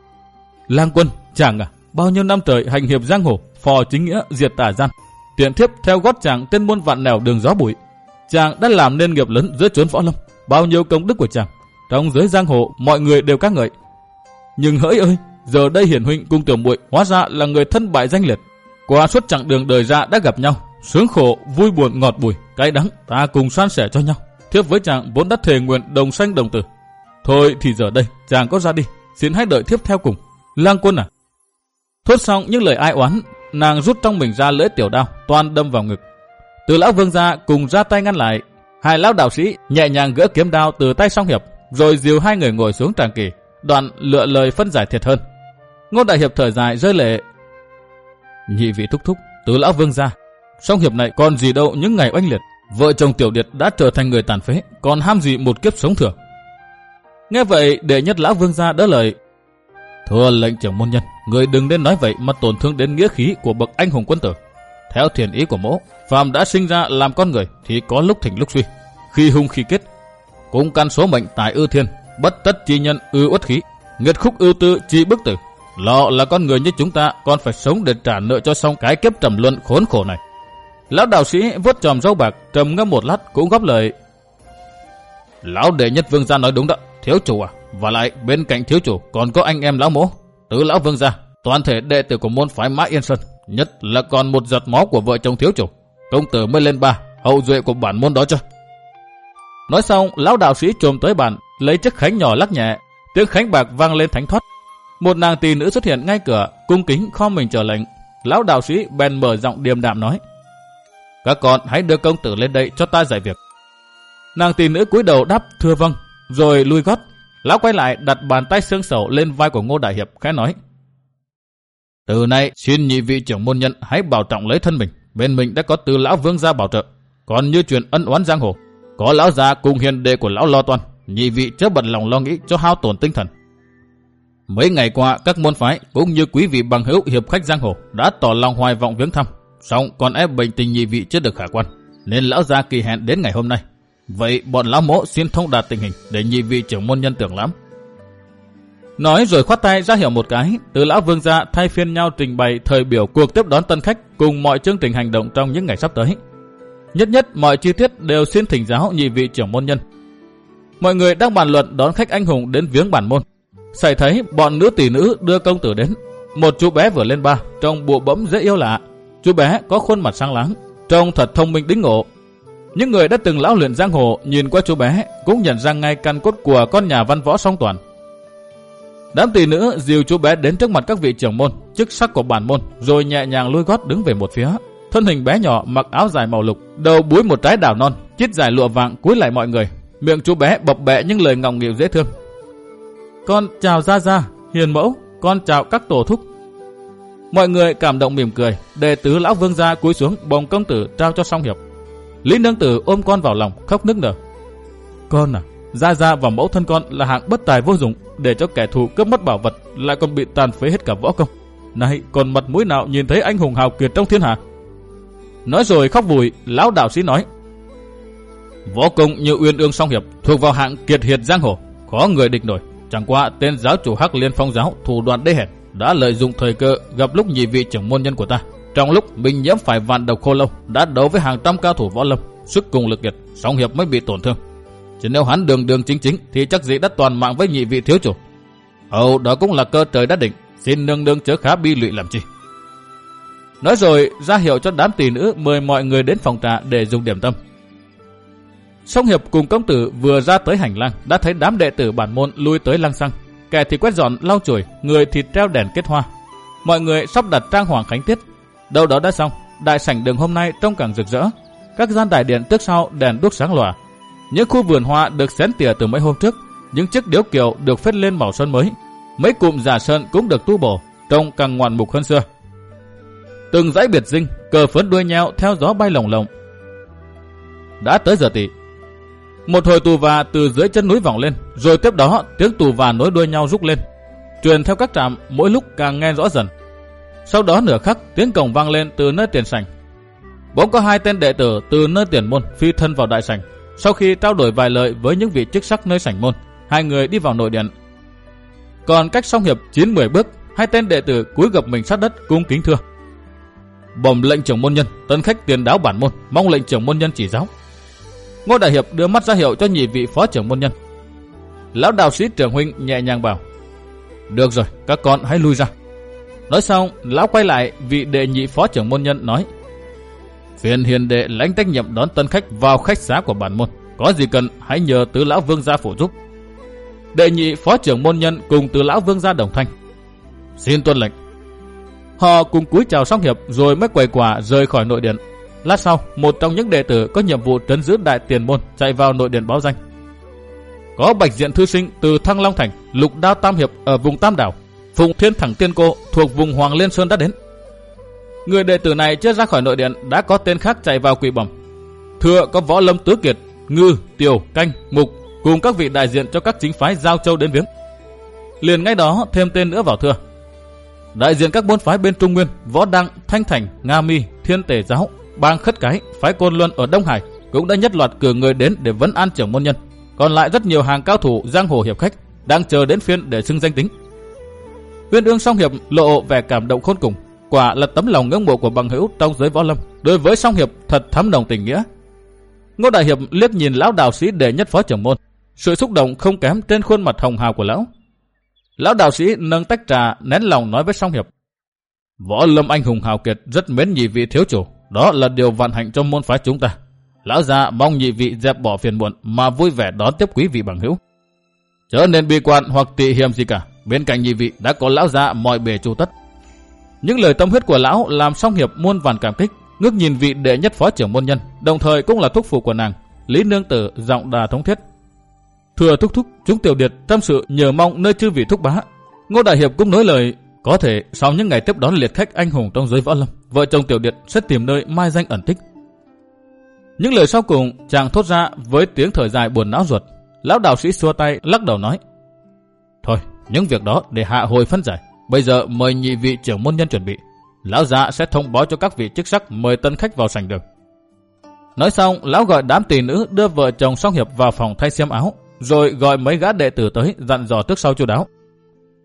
Lang Quân, chàng à, bao nhiêu năm trời hành hiệp giang hồ, phò chính nghĩa diệt tà gian, tiện thiếp theo gót chàng trên muôn vạn nẻo đường gió bụi. Chàng đã làm nên nghiệp lớn giữa chốn võ lâm, bao nhiêu công đức của chàng trong giới giang hồ mọi người đều ca ngợi. Nhưng hỡi ơi, giờ đây hiển huynh cùng tiểu muội hóa ra là người thân bại danh liệt. Qua suốt chặng đường đời ra đã gặp nhau, sướng khổ vui buồn ngọt bùi, cay đắng ta cùng san sẻ cho nhau. Thiếp với chàng vốn đã thề nguyện đồng sanh đồng tử. Thôi thì giờ đây chàng có ra đi, xin hãy đợi thiếp theo cùng. Lang Quân à. Thốt xong những lời ai oán, nàng rút trong mình ra lưỡi tiểu đao, toan đâm vào ngực. Từ lão vương gia cùng ra tay ngăn lại. Hai lão đạo sĩ nhẹ nhàng gỡ kiếm đao từ tay Song Hiệp, rồi dìu hai người ngồi xuống tràng kỳ, đoạn lựa lời phân giải thiệt hơn. Ngô Đại Hiệp thở dài rơi lệ: Nhị vị thúc thúc, tứ lão vương gia, Song Hiệp này còn gì đâu những ngày oanh liệt. Vợ chồng tiểu điệt đã trở thành người tàn phế, còn ham gì một kiếp sống thừa. Nghe vậy, đệ nhất lão vương gia đỡ lời: Thưa lệnh trưởng môn nhân, người đừng nên nói vậy mà tổn thương đến nghĩa khí của bậc anh hùng quân tử. Theo thiền ý của mỗ, phàm đã sinh ra làm con người thì có lúc thịnh lúc suy, khi hung khi kết. Cũng căn số mệnh tại ư thiên, bất tất chi nhân ư uất khí, nghiệt khúc ư tư chi bức tử. Lọ là con người như chúng ta còn phải sống để trả nợ cho xong cái kiếp trầm luân khốn khổ này. Lão đạo sĩ vuốt chòm râu bạc, trầm ngâm một lát cũng góp lời: Lão đệ nhất vương gia nói đúng đó, thiếu chủ à. Và lại bên cạnh thiếu chủ còn có anh em lão mỗ, tứ lão vương gia, toàn thể đệ tử của môn phái Mã Yên Sơn, nhất là còn một giọt máu của vợ chồng thiếu chủ, công tử mới lên ba, hậu duệ của bản môn đó cho. Nói xong, lão đạo sĩ trồm tới bàn, lấy chiếc khánh nhỏ lắc nhẹ, tiếng khánh bạc vang lên thánh thoát. Một nàng tỳ nữ xuất hiện ngay cửa, cung kính khom mình chờ lệnh. Lão đạo sĩ bèn mở giọng điềm đạm nói: Các con hãy đưa công tử lên đây cho ta giải việc. Nàng tỳ nữ cúi đầu đáp thưa vâng, rồi lui gót. Lão quay lại đặt bàn tay xương sầu lên vai của Ngô Đại Hiệp, khẽ nói: Từ nay xin nhị vị trưởng môn nhân hãy bảo trọng lấy thân mình. Bên mình đã có tứ lão vương gia bảo trợ. Còn như chuyện ân oán giang hồ, có lão già cùng hiền đệ của lão lo toan, nhị vị chớ bận lòng lo nghĩ cho hao tổn tinh thần. Mấy ngày qua các môn phái cũng như quý vị bằng hữu hiệp khách giang hồ đã tỏ lòng hoài vọng viếng thăm, song còn ép bệnh tình nhị vị chưa được khả quan, nên lão gia kỳ hẹn đến ngày hôm nay. Vậy bọn lão mỗ xin thông đạt tình hình để nhị vị trưởng môn nhân tưởng lắm. Nói rồi khoát tay ra hiệu một cái, Tứ lão vương gia thay phiên nhau trình bày thời biểu cuộc tiếp đón tân khách cùng mọi chương trình hành động trong những ngày sắp tới. Nhất nhất mọi chi tiết đều xin thỉnh giáo nhị vị trưởng môn nhân. Mọi người đang bàn luận đón khách anh hùng đến viếng bản môn. Xảy thấy bọn nữ tỷ nữ đưa công tử đến. Một chú bé vừa lên ba, trông bụ bẫm dễ yêu lạ. Chú bé có khuôn mặt sáng láng, trông thật thông minh đĩnh ngộ. Những người đã từng lão luyện giang hồ nhìn qua chú bé cũng nhận ra ngay căn cốt của con nhà văn võ song toàn. Đám tỷ nữ dìu chú bé đến trước mặt các vị trưởng môn, chức sắc của bản môn, rồi nhẹ nhàng lui gót đứng về một phía. Thân hình bé nhỏ mặc áo dài màu lục, đầu búi một trái đào non, chít dài lụa vàng cúi lại mọi người. Miệng chú bé bập bẹ những lời ngọng nghịu dễ thương. Con chào gia gia, hiền mẫu, con chào các tổ thúc. Mọi người cảm động mỉm cười, đệ tứ lão vương gia cúi xuống bồng công tử trao cho Song Hiệp. Lý nương tử ôm con vào lòng khóc nức nở. Con à, gia gia và mẫu thân con là hạng bất tài vô dụng, để cho kẻ thù cướp mất bảo vật lại còn bị tàn phế hết cả võ công. Này, còn mặt mũi nào nhìn thấy anh hùng hào kiệt trong thiên hạ? Nói rồi khóc vùi. Lão đạo sĩ nói: Võ công như Uyên Ương Song Hiệp thuộc vào hạng kiệt hiệt giang hồ, khó người địch nổi. Chẳng qua tên giáo chủ Hắc Liên Phong giáo thủ đoạn đê hèn, đã lợi dụng thời cơ gặp lúc nhị vị trưởng môn nhân của ta. Trong lúc mình nhiễm phải vạn độc khô lâu, đã đấu với hàng trăm cao thủ võ lâm, sức cùng lực kiệt, Song Hiệp mới bị tổn thương. Chỉ nếu hắn đường đường chính chính thì chắc gì đã toàn mạng với nhị vị thiếu chủ. Ồ, đó cũng là cơ trời đã định, xin nương nương chớ khá bi lụy làm chi. Nói rồi ra hiệu cho đám tỷ nữ mời mọi người đến phòng trà để dùng điểm tâm. Song Hiệp cùng công tử vừa ra tới hành lang đã thấy đám đệ tử bản môn lui tới lăng xăng, kẻ thì quét dọn lau chùi, người thì treo đèn kết hoa. Mọi người sắp đặt trang hoàng khánh tiết. Đâu đó đã xong, đại sảnh đường hôm nay trông càng rực rỡ. Các gian đại điện trước sau đèn đuốc sáng lòa. Những khu vườn hoa được xén tỉa từ mấy hôm trước, những chiếc điếu kiệu được phết lên màu sơn mới, mấy cụm giả sơn cũng được tu bổ, trông càng ngoạn mục hơn xưa. Từng dãy biệt dinh, cờ phấn đuôi nhau theo gió bay lồng lộng. Đã tới giờ tỵ. Một hồi tù và từ dưới chân núi vọng lên, rồi tiếp đó tiếng tù và nối đuôi nhau rúc lên, truyền theo các trạm, mỗi lúc càng nghe rõ dần. Sau đó nửa khắc, tiếng cổng vang lên từ nơi tiền sảnh. Bỗng có hai tên đệ tử từ nơi tiền môn phi thân vào đại sảnh. Sau khi trao đổi vài lời với những vị chức sắc nơi sảnh môn, hai người đi vào nội điện. Còn cách Song Hiệp chín mười bước, hai tên đệ tử cúi gập mình sát đất cung kính thưa: Bẩm lệnh trưởng môn nhân, tân khách tiền đáo bản môn, mong lệnh trưởng môn nhân chỉ giáo. Ngô đại hiệp đưa mắt ra hiệu cho nhị vị phó trưởng môn nhân. Lão đạo sĩ trưởng huynh nhẹ nhàng bảo: Được rồi, các con hãy lui ra. Nói xong, lão quay lại vị đệ nhị phó trưởng môn nhân nói: Phiền hiền đệ lãnh trách nhiệm đón tân khách vào khách xá của bản môn, có gì cần hãy nhờ tứ lão vương gia phụ giúp. Đệ nhị phó trưởng môn nhân cùng tứ lão vương gia đồng thanh: Xin tuân lệnh. Họ cùng cúi chào Song Hiệp rồi mới quầy quả rời khỏi nội điện. Lát sau, một trong những đệ tử có nhiệm vụ trấn giữ đại tiền môn chạy vào nội điện báo danh: Có bạch diện thư sinh từ Thăng Long Thành, lục đao tam hiệp ở vùng Tam Đảo, Phụng Thiên Thẳng Tiên Cô thuộc vùng Hoàng Liên Sơn đã đến. Người đệ tử này chưa ra khỏi nội điện đã có tên khác chạy vào quỳ bẩm: Thưa có võ lâm tứ kiệt, Ngư, Tiểu, Canh, Mục cùng các vị đại diện cho các chính phái Giao Châu đến viếng. Liền ngay đó thêm tên nữa vào thưa: Đại diện các môn phái bên Trung Nguyên, Võ Đăng, Thanh Thành, Nga Mi, Thiên Tề Giáo, Bang Khất Cái, phái Côn Luân ở Đông Hải cũng đã nhất loạt cử người đến để vấn an trưởng môn nhân. Còn lại rất nhiều hàng cao thủ giang hồ hiệp khách đang chờ đến phiên để xưng danh tính. Uyên Ương Song Hiệp lộ vẻ cảm động khôn cùng, quả là tấm lòng ngưỡng mộ của bằng hữu trong giới võ lâm, đối với Song Hiệp thật thắm nồng tình nghĩa. Ngô đại hiệp liếc nhìn lão đạo sĩ đệ nhất phó trưởng môn, sự xúc động không kém trên khuôn mặt hồng hào của lão. Lão đạo sĩ nâng tách trà nén lòng nói với Song Hiệp: Võ lâm anh hùng hào kiệt rất mến nhị vị thiếu chủ, đó là điều vạn hạnh trong môn phái chúng ta. Lão gia mong nhị vị dẹp bỏ phiền muộn mà vui vẻ đón tiếp quý vị bằng hữu, chớ nên bi quan hoặc tị hiềm gì cả. Bên cạnh nhị vị đã có lão gia mọi bề chu tất. Những lời tâm huyết của lão làm Song Hiệp muôn vàn cảm kích, ngước nhìn vị đệ nhất phó trưởng môn nhân, đồng thời cũng là thúc phụ của nàng, Lý nương tử giọng đà thống thiết: Thưa thúc thúc, chúng tiểu điệt tâm sự nhờ mong nơi chư vị thúc bá. Ngô đại hiệp cũng nói lời: Có thể sau những ngày tiếp đón liệt khách anh hùng trong giới võ lâm, vợ chồng tiểu điệt sẽ tìm nơi mai danh ẩn tích. Những lời sau cùng chàng thốt ra với tiếng thở dài buồn não ruột. Lão đạo sĩ xua tay lắc đầu nói: Thôi, những việc đó để hạ hồi phân giải. Bây giờ mời nhị vị trưởng môn nhân chuẩn bị. Lão gia sẽ thông báo cho các vị chức sắc mời tân khách vào sảnh đường. Nói xong, lão gọi đám tỷ nữ đưa vợ chồng Song Hiệp vào phòng thay xiêm áo, rồi gọi mấy gã đệ tử tới dặn dò trước sau chu đáo.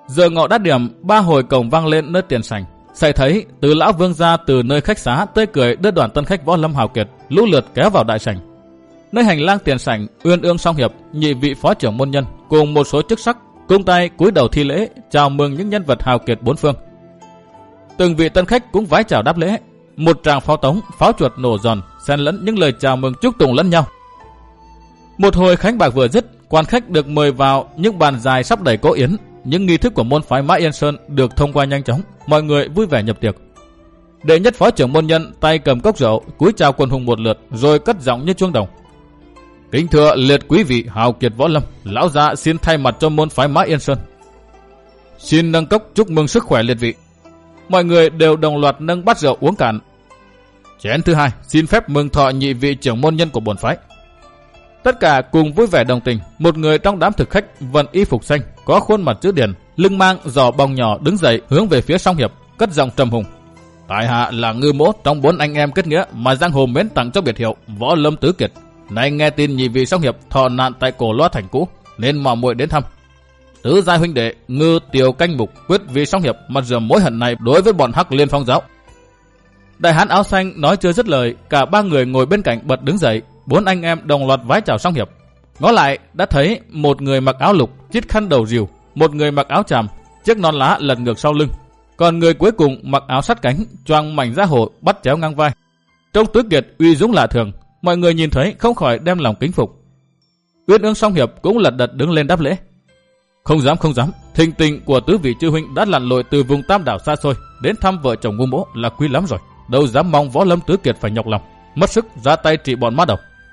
Giờ ngọ đã điểm, ba hồi cổng vang lên nơi tiền sảnh. Xảy thấy từ lão vương gia từ nơi khách xá tươi cười đưa đoàn tân khách võ lâm hào kiệt lũ lượt kéo vào đại sảnh. Nơi hành lang tiền sảnh, Uyên Ương Song Hiệp, nhị vị phó trưởng môn nhân cùng một số chức sắc cung tay cúi đầu thi lễ chào mừng những nhân vật hào kiệt bốn phương. Từng vị tân khách cũng vái chào đáp lễ. Một tràng pháo tống, pháo chuột nổ giòn, xen lẫn những lời chào mừng chúc tụng lẫn nhau. Một hồi khánh bạc vừa dứt, quan khách được mời vào những bàn dài sắp đầy cỗ yến. Những nghi thức của môn phái Mã Yên Sơn được thông qua nhanh chóng, mọi người vui vẻ nhập tiệc. Đệ nhất phó trưởng môn nhân tay cầm cốc rượu, cúi chào quần hùng một lượt, rồi cất giọng như chuông đồng. Kính thưa liệt quý vị hào kiệt võ lâm, lão gia xin thay mặt cho môn phái Mã Yên Sơn xin nâng cốc chúc mừng sức khỏe liệt vị. Mọi người đều đồng loạt nâng bát rượu uống cạn. Chén thứ hai, xin phép mừng thọ nhị vị trưởng môn nhân của bổn phái. Tất cả cùng vui vẻ đồng tình. Một người trong đám thực khách vận y phục xanh, có khuôn mặt chữ điển, lưng mang giỏ bòng nhỏ đứng dậy hướng về phía Song Hiệp, cất giọng trầm hùng. Tại hạ là ngư mỗ trong bốn anh em kết nghĩa mà giang hồ mến tặng cho biệt hiệu Võ Lâm Tứ Kiệt. Nay nghe tin nhị vị Song Hiệp thọ nạn tại cổ loa thành cũ, nên mò muội đến thăm. Tứ giai huynh đệ Ngư Tiều Canh Mục quyết vì Song Hiệp mà rửa mối hận này đối với bọn Hắc Liên Phong giáo. Đại hán áo xanh nói chưa dứt lời, cả ba người ngồi bên cạnh bật đứng dậy. Bốn anh em đồng loạt vái chào Song Hiệp. Ngó lại đã thấy một người mặc áo lục, chít khăn đầu rìu, một người mặc áo tràm, chiếc nón lá lật ngược sau lưng, còn người cuối cùng mặc áo sắt cánh, choàng mảnh da hổ bắt chéo ngang vai. Trông Tứ Kiệt uy dũng lạ thường, mọi người nhìn thấy không khỏi đem lòng kính phục. Uyên Ương Song Hiệp cũng lật đật đứng lên đáp lễ. Không dám không dám, thình tình của tứ vị chư huynh đã lặn lội từ vùng Tam Đảo xa xôi đến thăm vợ chồng Ngô Mỗ là quý lắm rồi, đâu dám mong Võ Lâm Tứ Kiệt phải nhọc lòng, mất sức ra tay trị bọn má đầu.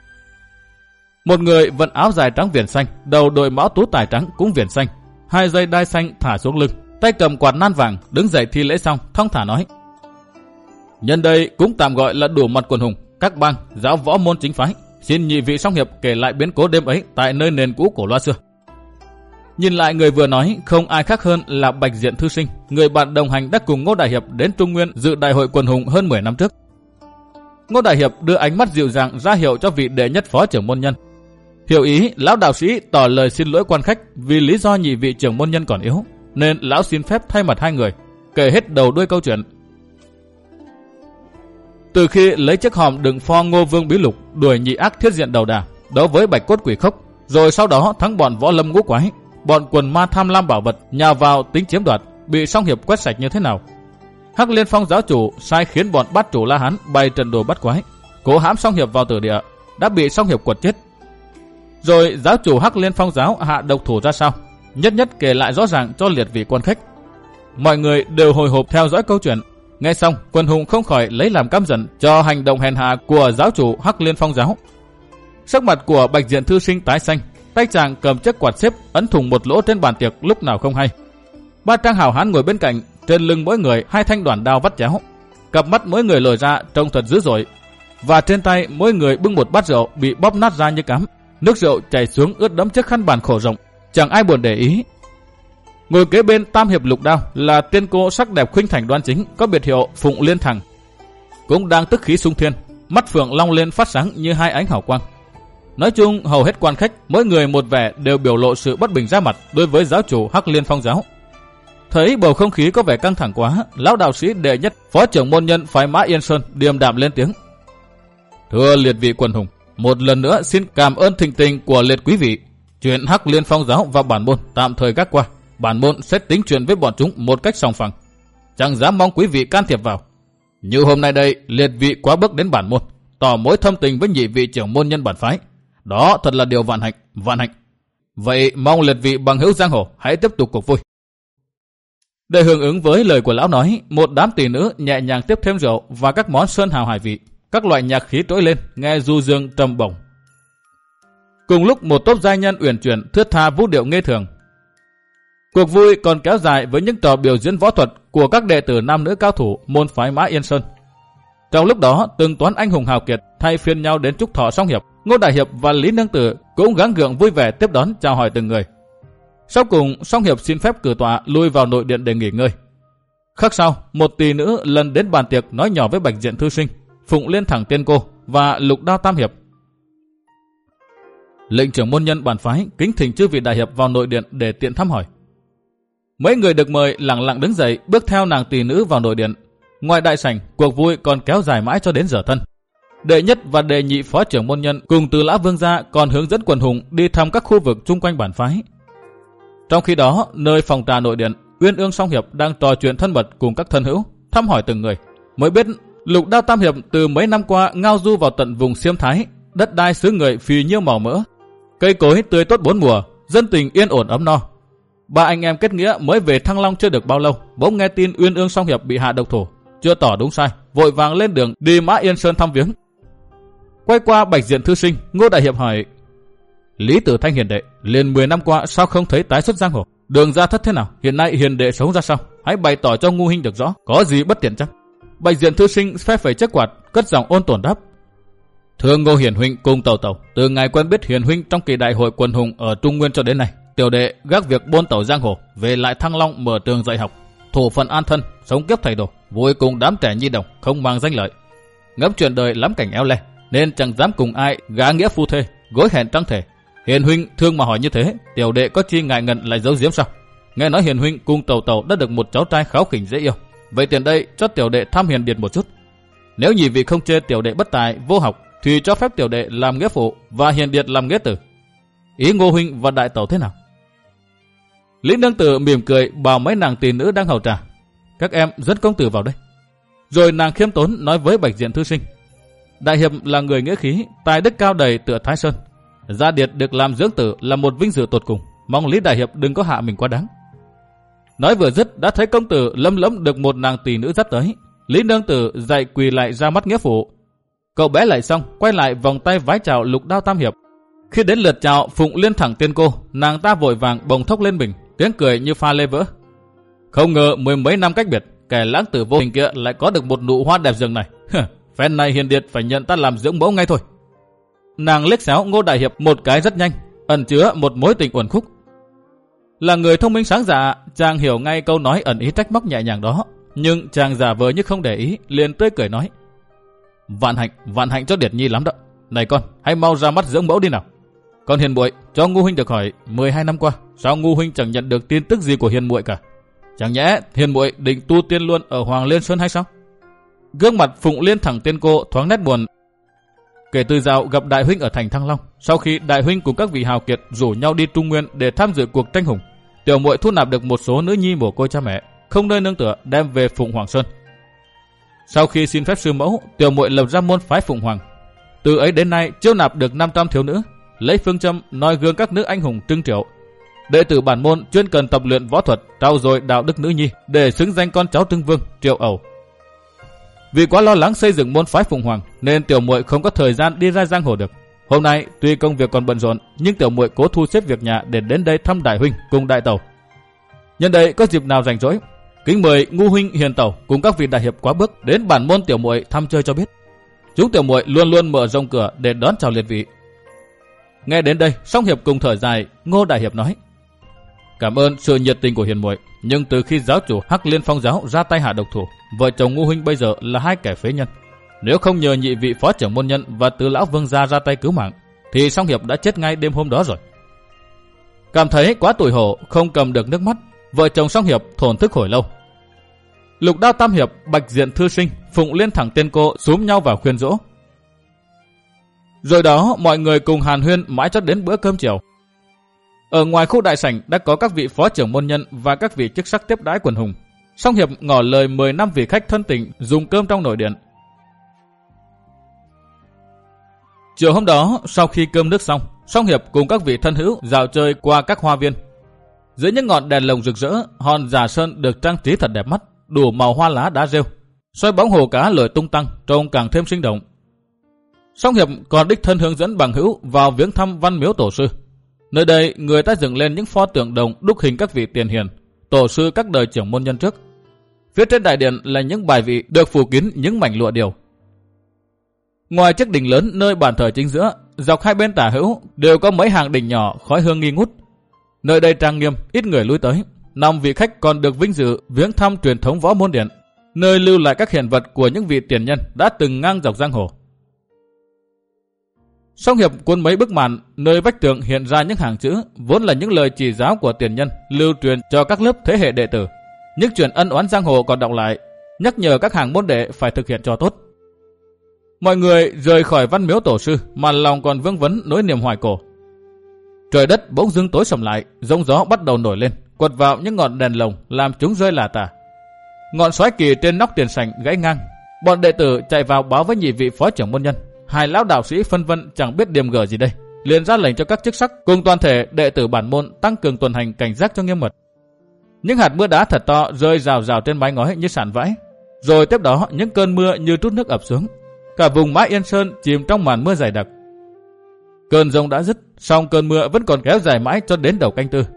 Một người vận áo dài trắng viền xanh, đầu đội mão tú tài trắng cũng viền xanh, hai dây đai xanh thả xuống lưng, tay cầm quạt nan vàng, đứng dậy thi lễ xong thong thả nói: nhân đây cũng tạm gọi là đủ mặt quần hùng các bang giáo võ môn chính phái, xin nhị vị Song Hiệp kể lại biến cố đêm ấy tại nơi nền cũ cổ loa xưa. Nhìn lại người vừa nói không ai khác hơn là Bạch Diện thư sinh, người bạn đồng hành đã cùng Ngô Đại Hiệp đến Trung Nguyên dự đại hội quần hùng hơn mười năm trước. Ngô Đại Hiệp đưa ánh mắt dịu dàng ra hiệu cho vị đệ nhất phó trưởng môn nhân. Hiểu ý, lão đạo sĩ tỏ lời xin lỗi quan khách vì lý do nhị vị trưởng môn nhân còn yếu, nên lão xin phép thay mặt hai người kể hết đầu đuôi câu chuyện. Từ khi lấy chiếc hòm đựng pho Ngô Vương bí lục đuổi nhị ác thiết diện đầu đà đấu với Bạch Cốt Quỷ Khốc, rồi sau đó thắng bọn Võ Lâm ngũ quái, bọn quần ma tham lam bảo vật nhào vào tính chiếm đoạt, bị Song Hiệp quét sạch như thế nào. Hắc Liên Phong giáo chủ sai khiến bọn bát chủ La Hán bày trận đồ bắt quái, cố hãm Song Hiệp vào tử địa, đã bị Song Hiệp quật chết. Rồi giáo chủ Hắc Liên Phong giáo hạ độc thủ ra sao, nhất nhất kể lại rõ ràng cho liệt vị quan khách. Mọi người đều hồi hộp theo dõi câu chuyện. Nghe xong, quần hùng không khỏi lấy làm căm giận cho hành động hèn hạ của giáo chủ Hắc Liên Phong giáo. Sắc mặt của Bạch Diện thư sinh tái xanh, tay chàng cầm chiếc quạt xếp ấn thủng một lỗ trên bàn tiệc lúc nào không hay. Ba trang hảo hán ngồi bên cạnh, trên lưng mỗi người hai thanh đoản đao vắt chéo, cặp mắt mỗi người lồi ra trông thật dữ dội, và trên tay mỗi người bưng một bát rượu bị bóp nát ra như cám, nước rượu chảy xuống ướt đẫm chiếc khăn bàn khổ rộng, chẳng ai buồn để ý. Ngồi kế bên Tam Hiệp Lục Đao là tiên cô sắc đẹp khuynh thành đoan chính, có biệt hiệu Phụng Liên Thằng, cũng đang tức khí sung thiên, mắt phượng long lên phát sáng như hai ánh hào quang. Nói chung hầu hết quan khách mỗi người một vẻ đều biểu lộ sự bất bình ra mặt đối với giáo chủ Hắc Liên Phong giáo. Thấy bầu không khí có vẻ căng thẳng quá, lão đạo sĩ đệ nhất phó trưởng môn nhân phái Mã Yên Sơn điềm đạm lên tiếng: thưa liệt vị quần hùng, một lần nữa xin cảm ơn thịnh tình của liệt quý vị. Chuyện Hắc Liên Phong giáo và bản môn tạm thời gác qua, bản môn sẽ tính chuyện với bọn chúng một cách sòng phẳng, chẳng dám mong quý vị can thiệp vào. Như hôm nay đây, liệt vị quá bước đến bản môn, tỏ mối thâm tình với nhị vị trưởng môn nhân bản phái, đó thật là điều vạn hạnh, vạn hạnh. Vậy mong liệt vị bằng hữu giang hồ hãy tiếp tục cuộc vui. Để hưởng ứng với lời của lão nói, một đám tỷ nữ nhẹ nhàng tiếp thêm rượu và các món sơn hào hải vị, các loại nhạc khí trỗi lên, nghe du dương trầm bổng. Cùng lúc một tốp giai nhân uyển chuyển thướt tha vũ điệu nghê thường. Cuộc vui còn kéo dài với những trò biểu diễn võ thuật của các đệ tử nam nữ cao thủ môn phái Mã Yên Sơn. Trong lúc đó, từng toán anh hùng hào kiệt thay phiên nhau đến chúc thọ Song Hiệp, Ngô Đại Hiệp và Lý Nương Tử cũng gắng gượng vui vẻ tiếp đón chào hỏi từng người. Sau cùng, Song Hiệp xin phép cử tọa lui vào nội điện để nghỉ ngơi. Khắc sau, một tỷ nữ lần đến bàn tiệc nói nhỏ với Bạch Diện thư sinh, Phụng Liên Thẳng tiên cô và Lục Đao Tam Hiệp: lệnh trưởng môn nhân bản phái kính thỉnh chư vị đại hiệp vào nội điện để tiện thăm hỏi. Mấy người được mời lặng lặng đứng dậy bước theo nàng tỳ nữ vào nội điện. Ngoài đại sảnh, cuộc vui còn kéo dài mãi cho đến giờ thân. Đệ nhất và đệ nhị phó trưởng môn nhân cùng Từ Lão Vương gia còn hướng dẫn quần hùng đi thăm các khu vực chung quanh bản phái. Trong khi đó, nơi phòng trà nội điện, Uyên Ương Song Hiệp đang trò chuyện thân mật cùng các thân hữu, thăm hỏi từng người. Mới biết Lục Đao Tam Hiệp từ mấy năm qua ngao du vào tận vùng Xiêm Thái, đất đai xứ người phì nhiêu màu mỡ, cây cối tươi tốt bốn mùa, dân tình yên ổn ấm no. Ba anh em kết nghĩa mới về Thăng Long chưa được bao lâu, bỗng nghe tin Uyên Ương Song Hiệp bị hạ độc thủ, chưa tỏ đúng sai, vội vàng lên đường đi Mã Yên Sơn thăm viếng. Quay qua Bạch Diện thư sinh, Ngô Đại Hiệp hỏi: Lý Tử Thanh hiền đệ, liền mười năm qua sao không thấy tái xuất giang hồ? Đường ra thất thế nào? Hiện nay hiền đệ sống ra sao? Hãy bày tỏ cho ngu huynh được rõ, có gì bất tiện chăng? Bạch Diện thư sinh phe phẩy chiếc quạt, cất giọng ôn tồn đáp: Thưa Ngô hiền huynh cùng tàu tàu, từ ngày quen biết hiền huynh trong kỳ đại hội quần hùng ở Trung Nguyên cho đến nay, tiểu đệ gác việc buôn tàu giang hồ, về lại Thăng Long mở trường dạy học, thủ phận an thân, sống kiếp thầy đồ, vui cùng đám trẻ nhi đồng, không mang danh lợi. Ngẫm chuyện đời lắm cảnh éo le, nên chẳng dám cùng ai gá nghĩa phu thê, gối hẹn trăng thể. Hiền huynh thương mà hỏi như thế, tiểu đệ có chi ngại ngần lại giấu giếm sao? Nghe nói hiền huynh cùng tàu tàu đã được một cháu trai kháu khỉnh dễ yêu, vậy tiền đây cho tiểu đệ thăm hiền điệt một chút. Nếu nhị vị không chê tiểu đệ bất tài vô học, thì cho phép tiểu đệ làm nghĩa phụ và hiền điệt làm nghĩa tử. Ý Ngô huynh và đại tàu thế nào? Lý nương tử mỉm cười bảo mấy nàng tỳ nữ đang hầu trà: Các em dẫn công tử vào đây. Rồi nàng khiêm tốn nói với Bạch Diện thư sinh: Đại hiệp là người nghĩa khí, tài đức cao đầy tựa Thái Sơn. Gia điệt được làm dưỡng tử là một vinh dự tột cùng, mong Lý đại hiệp đừng có hạ mình quá đáng. Nói vừa dứt đã thấy công tử lấm lấm được một nàng tỳ nữ dắt tới. Lý nương tử dậy quỳ lại ra mắt nghĩa phụ. Cậu bé lại xong quay lại vòng tay vái chào Lục Đao Tam Hiệp. Khi đến lượt chào Phụng Liên thẳng tiên cô, nàng ta vội vàng bồng thốc lên mình, tiếng cười như pha lê vỡ. Không ngờ mười mấy năm cách biệt, kẻ lãng tử vô hình kia lại có được một nụ hoa đẹp rừng này. Phen này hiền điệt phải nhận ta làm dưỡng mẫu ngay thôi. Nàng liếc xéo Ngô Đại Hiệp một cái rất nhanh, ẩn chứa một mối tình uẩn khúc. Là người thông minh sáng dạ, chàng hiểu ngay câu nói ẩn ý trách móc nhẹ nhàng đó, nhưng chàng giả vờ như không để ý, liền tươi cười nói: Vạn hạnh, vạn hạnh cho Điệt Nhi lắm đó. Này con, hãy mau ra mắt dưỡng mẫu đi nào. Còn hiền muội, cho ngu huynh được hỏi, mười hai năm qua sao ngu huynh chẳng nhận được tin tức gì của hiền muội cả? Chẳng nhẽ hiền muội định tu tiên luôn ở Hoàng Liên Sơn hay sao? Gương mặt Phụng Liên thẳng tiên cô thoáng nét buồn. Kể từ dạo gặp đại huynh ở thành Thăng Long, sau khi đại huynh cùng các vị hào kiệt rủ nhau đi Trung Nguyên để tham dự cuộc tranh hùng, tiểu muội thu nạp được một số nữ nhi mồ côi cha mẹ, không nơi nương tựa, đem về Phụng Hoàng Sơn. Sau khi xin phép sư mẫu, tiểu muội lập ra môn phái Phụng Hoàng. Từ ấy đến nay chiêu nạp được năm trăm thiếu nữ, lấy phương châm noi gương các nữ anh hùng trưng triệu. Đệ tử bản môn chuyên cần tập luyện võ thuật, trau dồi đạo đức nữ nhi để xứng danh con cháu Trưng Vương, Triệu Ẩu. Vì quá lo lắng xây dựng môn phái Phụng Hoàng nên tiểu muội không có thời gian đi ra giang hồ được. Hôm nay tuy công việc còn bận rộn, nhưng tiểu muội cố thu xếp việc nhà để đến đây thăm đại huynh cùng đại tẩu. Nhân đây có dịp nào rảnh rỗi, kính mời ngu huynh hiền tẩu cùng các vị đại hiệp quá bước đến bản môn tiểu muội thăm chơi cho biết. Chúng tiểu muội luôn luôn mở rộng cửa để đón chào liệt vị. Nghe đến đây, Song Hiệp cùng thở dài, Ngô Đại Hiệp nói: Cảm ơn sự nhiệt tình của hiền muội, nhưng từ khi giáo chủ Hắc Liên Phong giáo ra tay hạ độc thủ, vợ chồng ngu huynh bây giờ là hai kẻ phế nhân. Nếu không nhờ nhị vị phó trưởng môn nhân và Tứ Lão Vương gia ra tay cứu mạng, thì Song Hiệp đã chết ngay đêm hôm đó rồi. Cảm thấy quá tủi hổ, không cầm được nước mắt, vợ chồng Song Hiệp thổn thức hồi lâu. Lục Đao Tam Hiệp, Bạch Diện thư sinh, Phụng Liên thẳng tiên cô xúm nhau vào khuyên dỗ. Rồi đó mọi người cùng hàn huyên mãi cho đến bữa cơm chiều. Ở ngoài khu đại sảnh đã có các vị phó trưởng môn nhân và các vị chức sắc tiếp đãi quần hùng. Song Hiệp ngỏ lời mời năm vị khách thân tình dùng cơm trong nội điện. Chiều hôm đó, sau khi cơm nước xong, Song Hiệp cùng các vị thân hữu dạo chơi qua các hoa viên. Dưới những ngọn đèn lồng rực rỡ, hòn Giả Sơn được trang trí thật đẹp mắt, đủ màu hoa lá đá rêu, xoay bóng hồ cá lội tung tăng, trông càng thêm sinh động. Song Hiệp còn đích thân hướng dẫn bằng hữu vào viếng thăm Văn Miếu Tổ sư. Nơi đây người ta dựng lên những pho tượng đồng đúc hình các vị tiền hiền, tổ sư các đời trưởng môn nhân trước. Phía trên đại điện là những bài vị được phủ kín những mảnh lụa điều. Ngoài chiếc đình lớn nơi bàn thờ chính giữa, dọc hai bên tả hữu đều có mấy hàng đình nhỏ khói hương nghi ngút. Nơi đây trang nghiêm, ít người lui tới. Năm vị khách còn được vinh dự viếng thăm truyền thống võ môn điện, nơi lưu lại các hiện vật của những vị tiền nhân đã từng ngang dọc giang hồ. Song Hiệp cuốn mấy bức màn, nơi vách tường hiện ra những hàng chữ vốn là những lời chỉ giáo của tiền nhân lưu truyền cho các lớp thế hệ đệ tử. Những chuyện ân oán giang hồ còn đọng lại, nhắc nhở các hàng môn đệ phải thực hiện cho tốt. Mọi người rời khỏi văn miếu tổ sư mà lòng còn vương vấn nỗi niềm hoài cổ. Trời đất bỗng dưng tối sầm lại, giông gió bắt đầu nổi lên, quật vào những ngọn đèn lồng làm chúng rơi lả tả. Ngọn xoáy kỳ trên nóc tiền sảnh gãy ngang. Bọn đệ tử chạy vào báo với nhị vị phó trưởng môn nhân. Hai lão đạo sĩ phân vân chẳng biết điềm gở gì đây, liền ra lệnh cho các chức sắc cùng toàn thể đệ tử bản môn tăng cường tuần hành cảnh giác cho nghiêm mật. Những hạt mưa đá thật to rơi rào rào trên mái ngói như sàn vãi, rồi tiếp đó những cơn mưa như trút nước ập xuống. Cả vùng Mã Yên Sơn chìm trong màn mưa dày đặc. Cơn giông đã dứt, song cơn mưa vẫn còn kéo dài mãi cho đến đầu canh tư.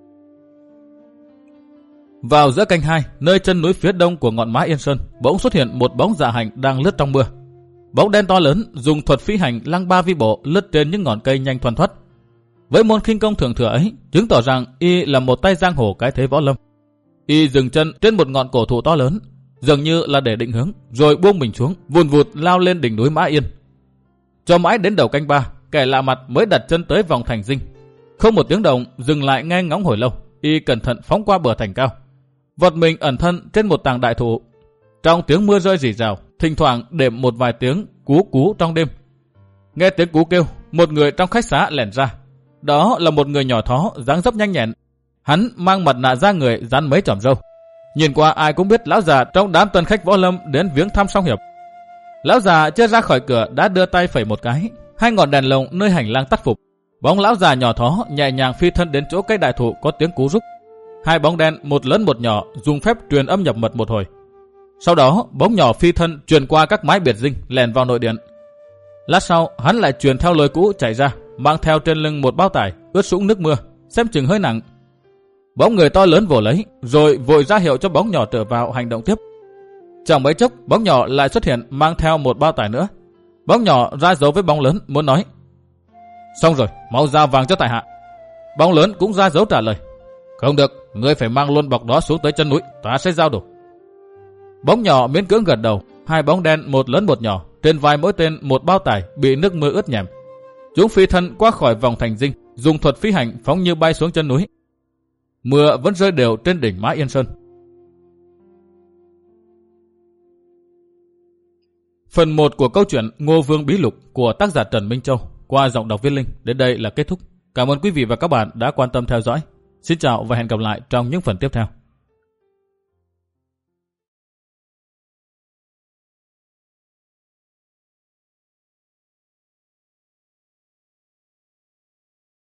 Vào giữa canh hai, nơi chân núi phía đông của ngọn Mã Yên Sơn, bỗng xuất hiện một bóng dạ hành đang lướt trong mưa. Bóng đen to lớn dùng thuật phi hành lăng ba vi bộ lướt trên những ngọn cây nhanh thoăn thoắt. Với môn khinh công thường thừa ấy, chứng tỏ rằng y là một tay giang hồ cái thế võ lâm. Y dừng chân trên một ngọn cổ thụ to lớn, dường như là để định hướng, rồi buông mình xuống, vùn vụt lao lên đỉnh núi Mã Yên. Cho mãi đến đầu canh ba, kẻ lạ mặt mới đặt chân tới vòng thành dinh. Không một tiếng động, dừng lại nghe ngóng hồi lâu, y cẩn thận phóng qua bờ thành cao, vọt mình ẩn thân trên một tàng đại thụ. Trong tiếng mưa rơi rỉ rào, thỉnh thoảng đệm một vài tiếng cú cú trong đêm. Nghe tiếng cú kêu, một người trong khách xá lẻn ra. Đó là một người nhỏ thó, dáng dấp nhanh nhẹn. Hắn mang mặt nạ da người, dán mấy chòm râu. Nhìn qua ai cũng biết lão già trong đám tân khách võ lâm đến viếng thăm Song Hiệp. Lão già chưa ra khỏi cửa đã đưa tay phẩy một cái, hai ngọn đèn lồng nơi hành lang tắt phục. Bóng lão già nhỏ thó nhẹ nhàng phi thân đến chỗ cây đại thụ có tiếng cú rúc. Hai bóng đen một lớn một nhỏ dùng phép truyền âm nhập mật một hồi. Sau đó bóng nhỏ phi thân truyền qua các mái biệt dinh lèn vào nội điện. Lát sau hắn lại truyền theo lối cũ chạy ra, mang theo trên lưng một bao tải ướt sũng nước mưa, xem chừng hơi nặng. Bóng người to lớn vồ lấy, rồi vội ra hiệu cho bóng nhỏ trở vào hành động tiếp. Chẳng mấy chốc bóng nhỏ lại xuất hiện mang theo một bao tải nữa. Bóng nhỏ ra dấu với bóng lớn muốn nói: "Xong rồi, mau giao vàng cho tại hạ." Bóng lớn cũng ra dấu trả lời: "Không được, ngươi phải mang luôn bọc đó xuống tới chân núi, ta sẽ giao đủ." Bóng nhỏ miễn cưỡng gật đầu. Hai bóng đen một lớn một nhỏ, trên vai mỗi tên một bao tải bị nước mưa ướt nhèm. Chúng phi thân qua khỏi vòng thành dinh, dùng thuật phi hành phóng như bay xuống chân núi. Mưa vẫn rơi đều trên đỉnh Mã Yên Sơn. Phần một của câu chuyện Ngô Vương Bí Lục của tác giả Trần Minh Châu qua giọng đọc Viết Linh đến đây là kết thúc. Cảm ơn quý vị và các bạn đã quan tâm theo dõi. Xin chào và hẹn gặp lại trong những phần tiếp theo.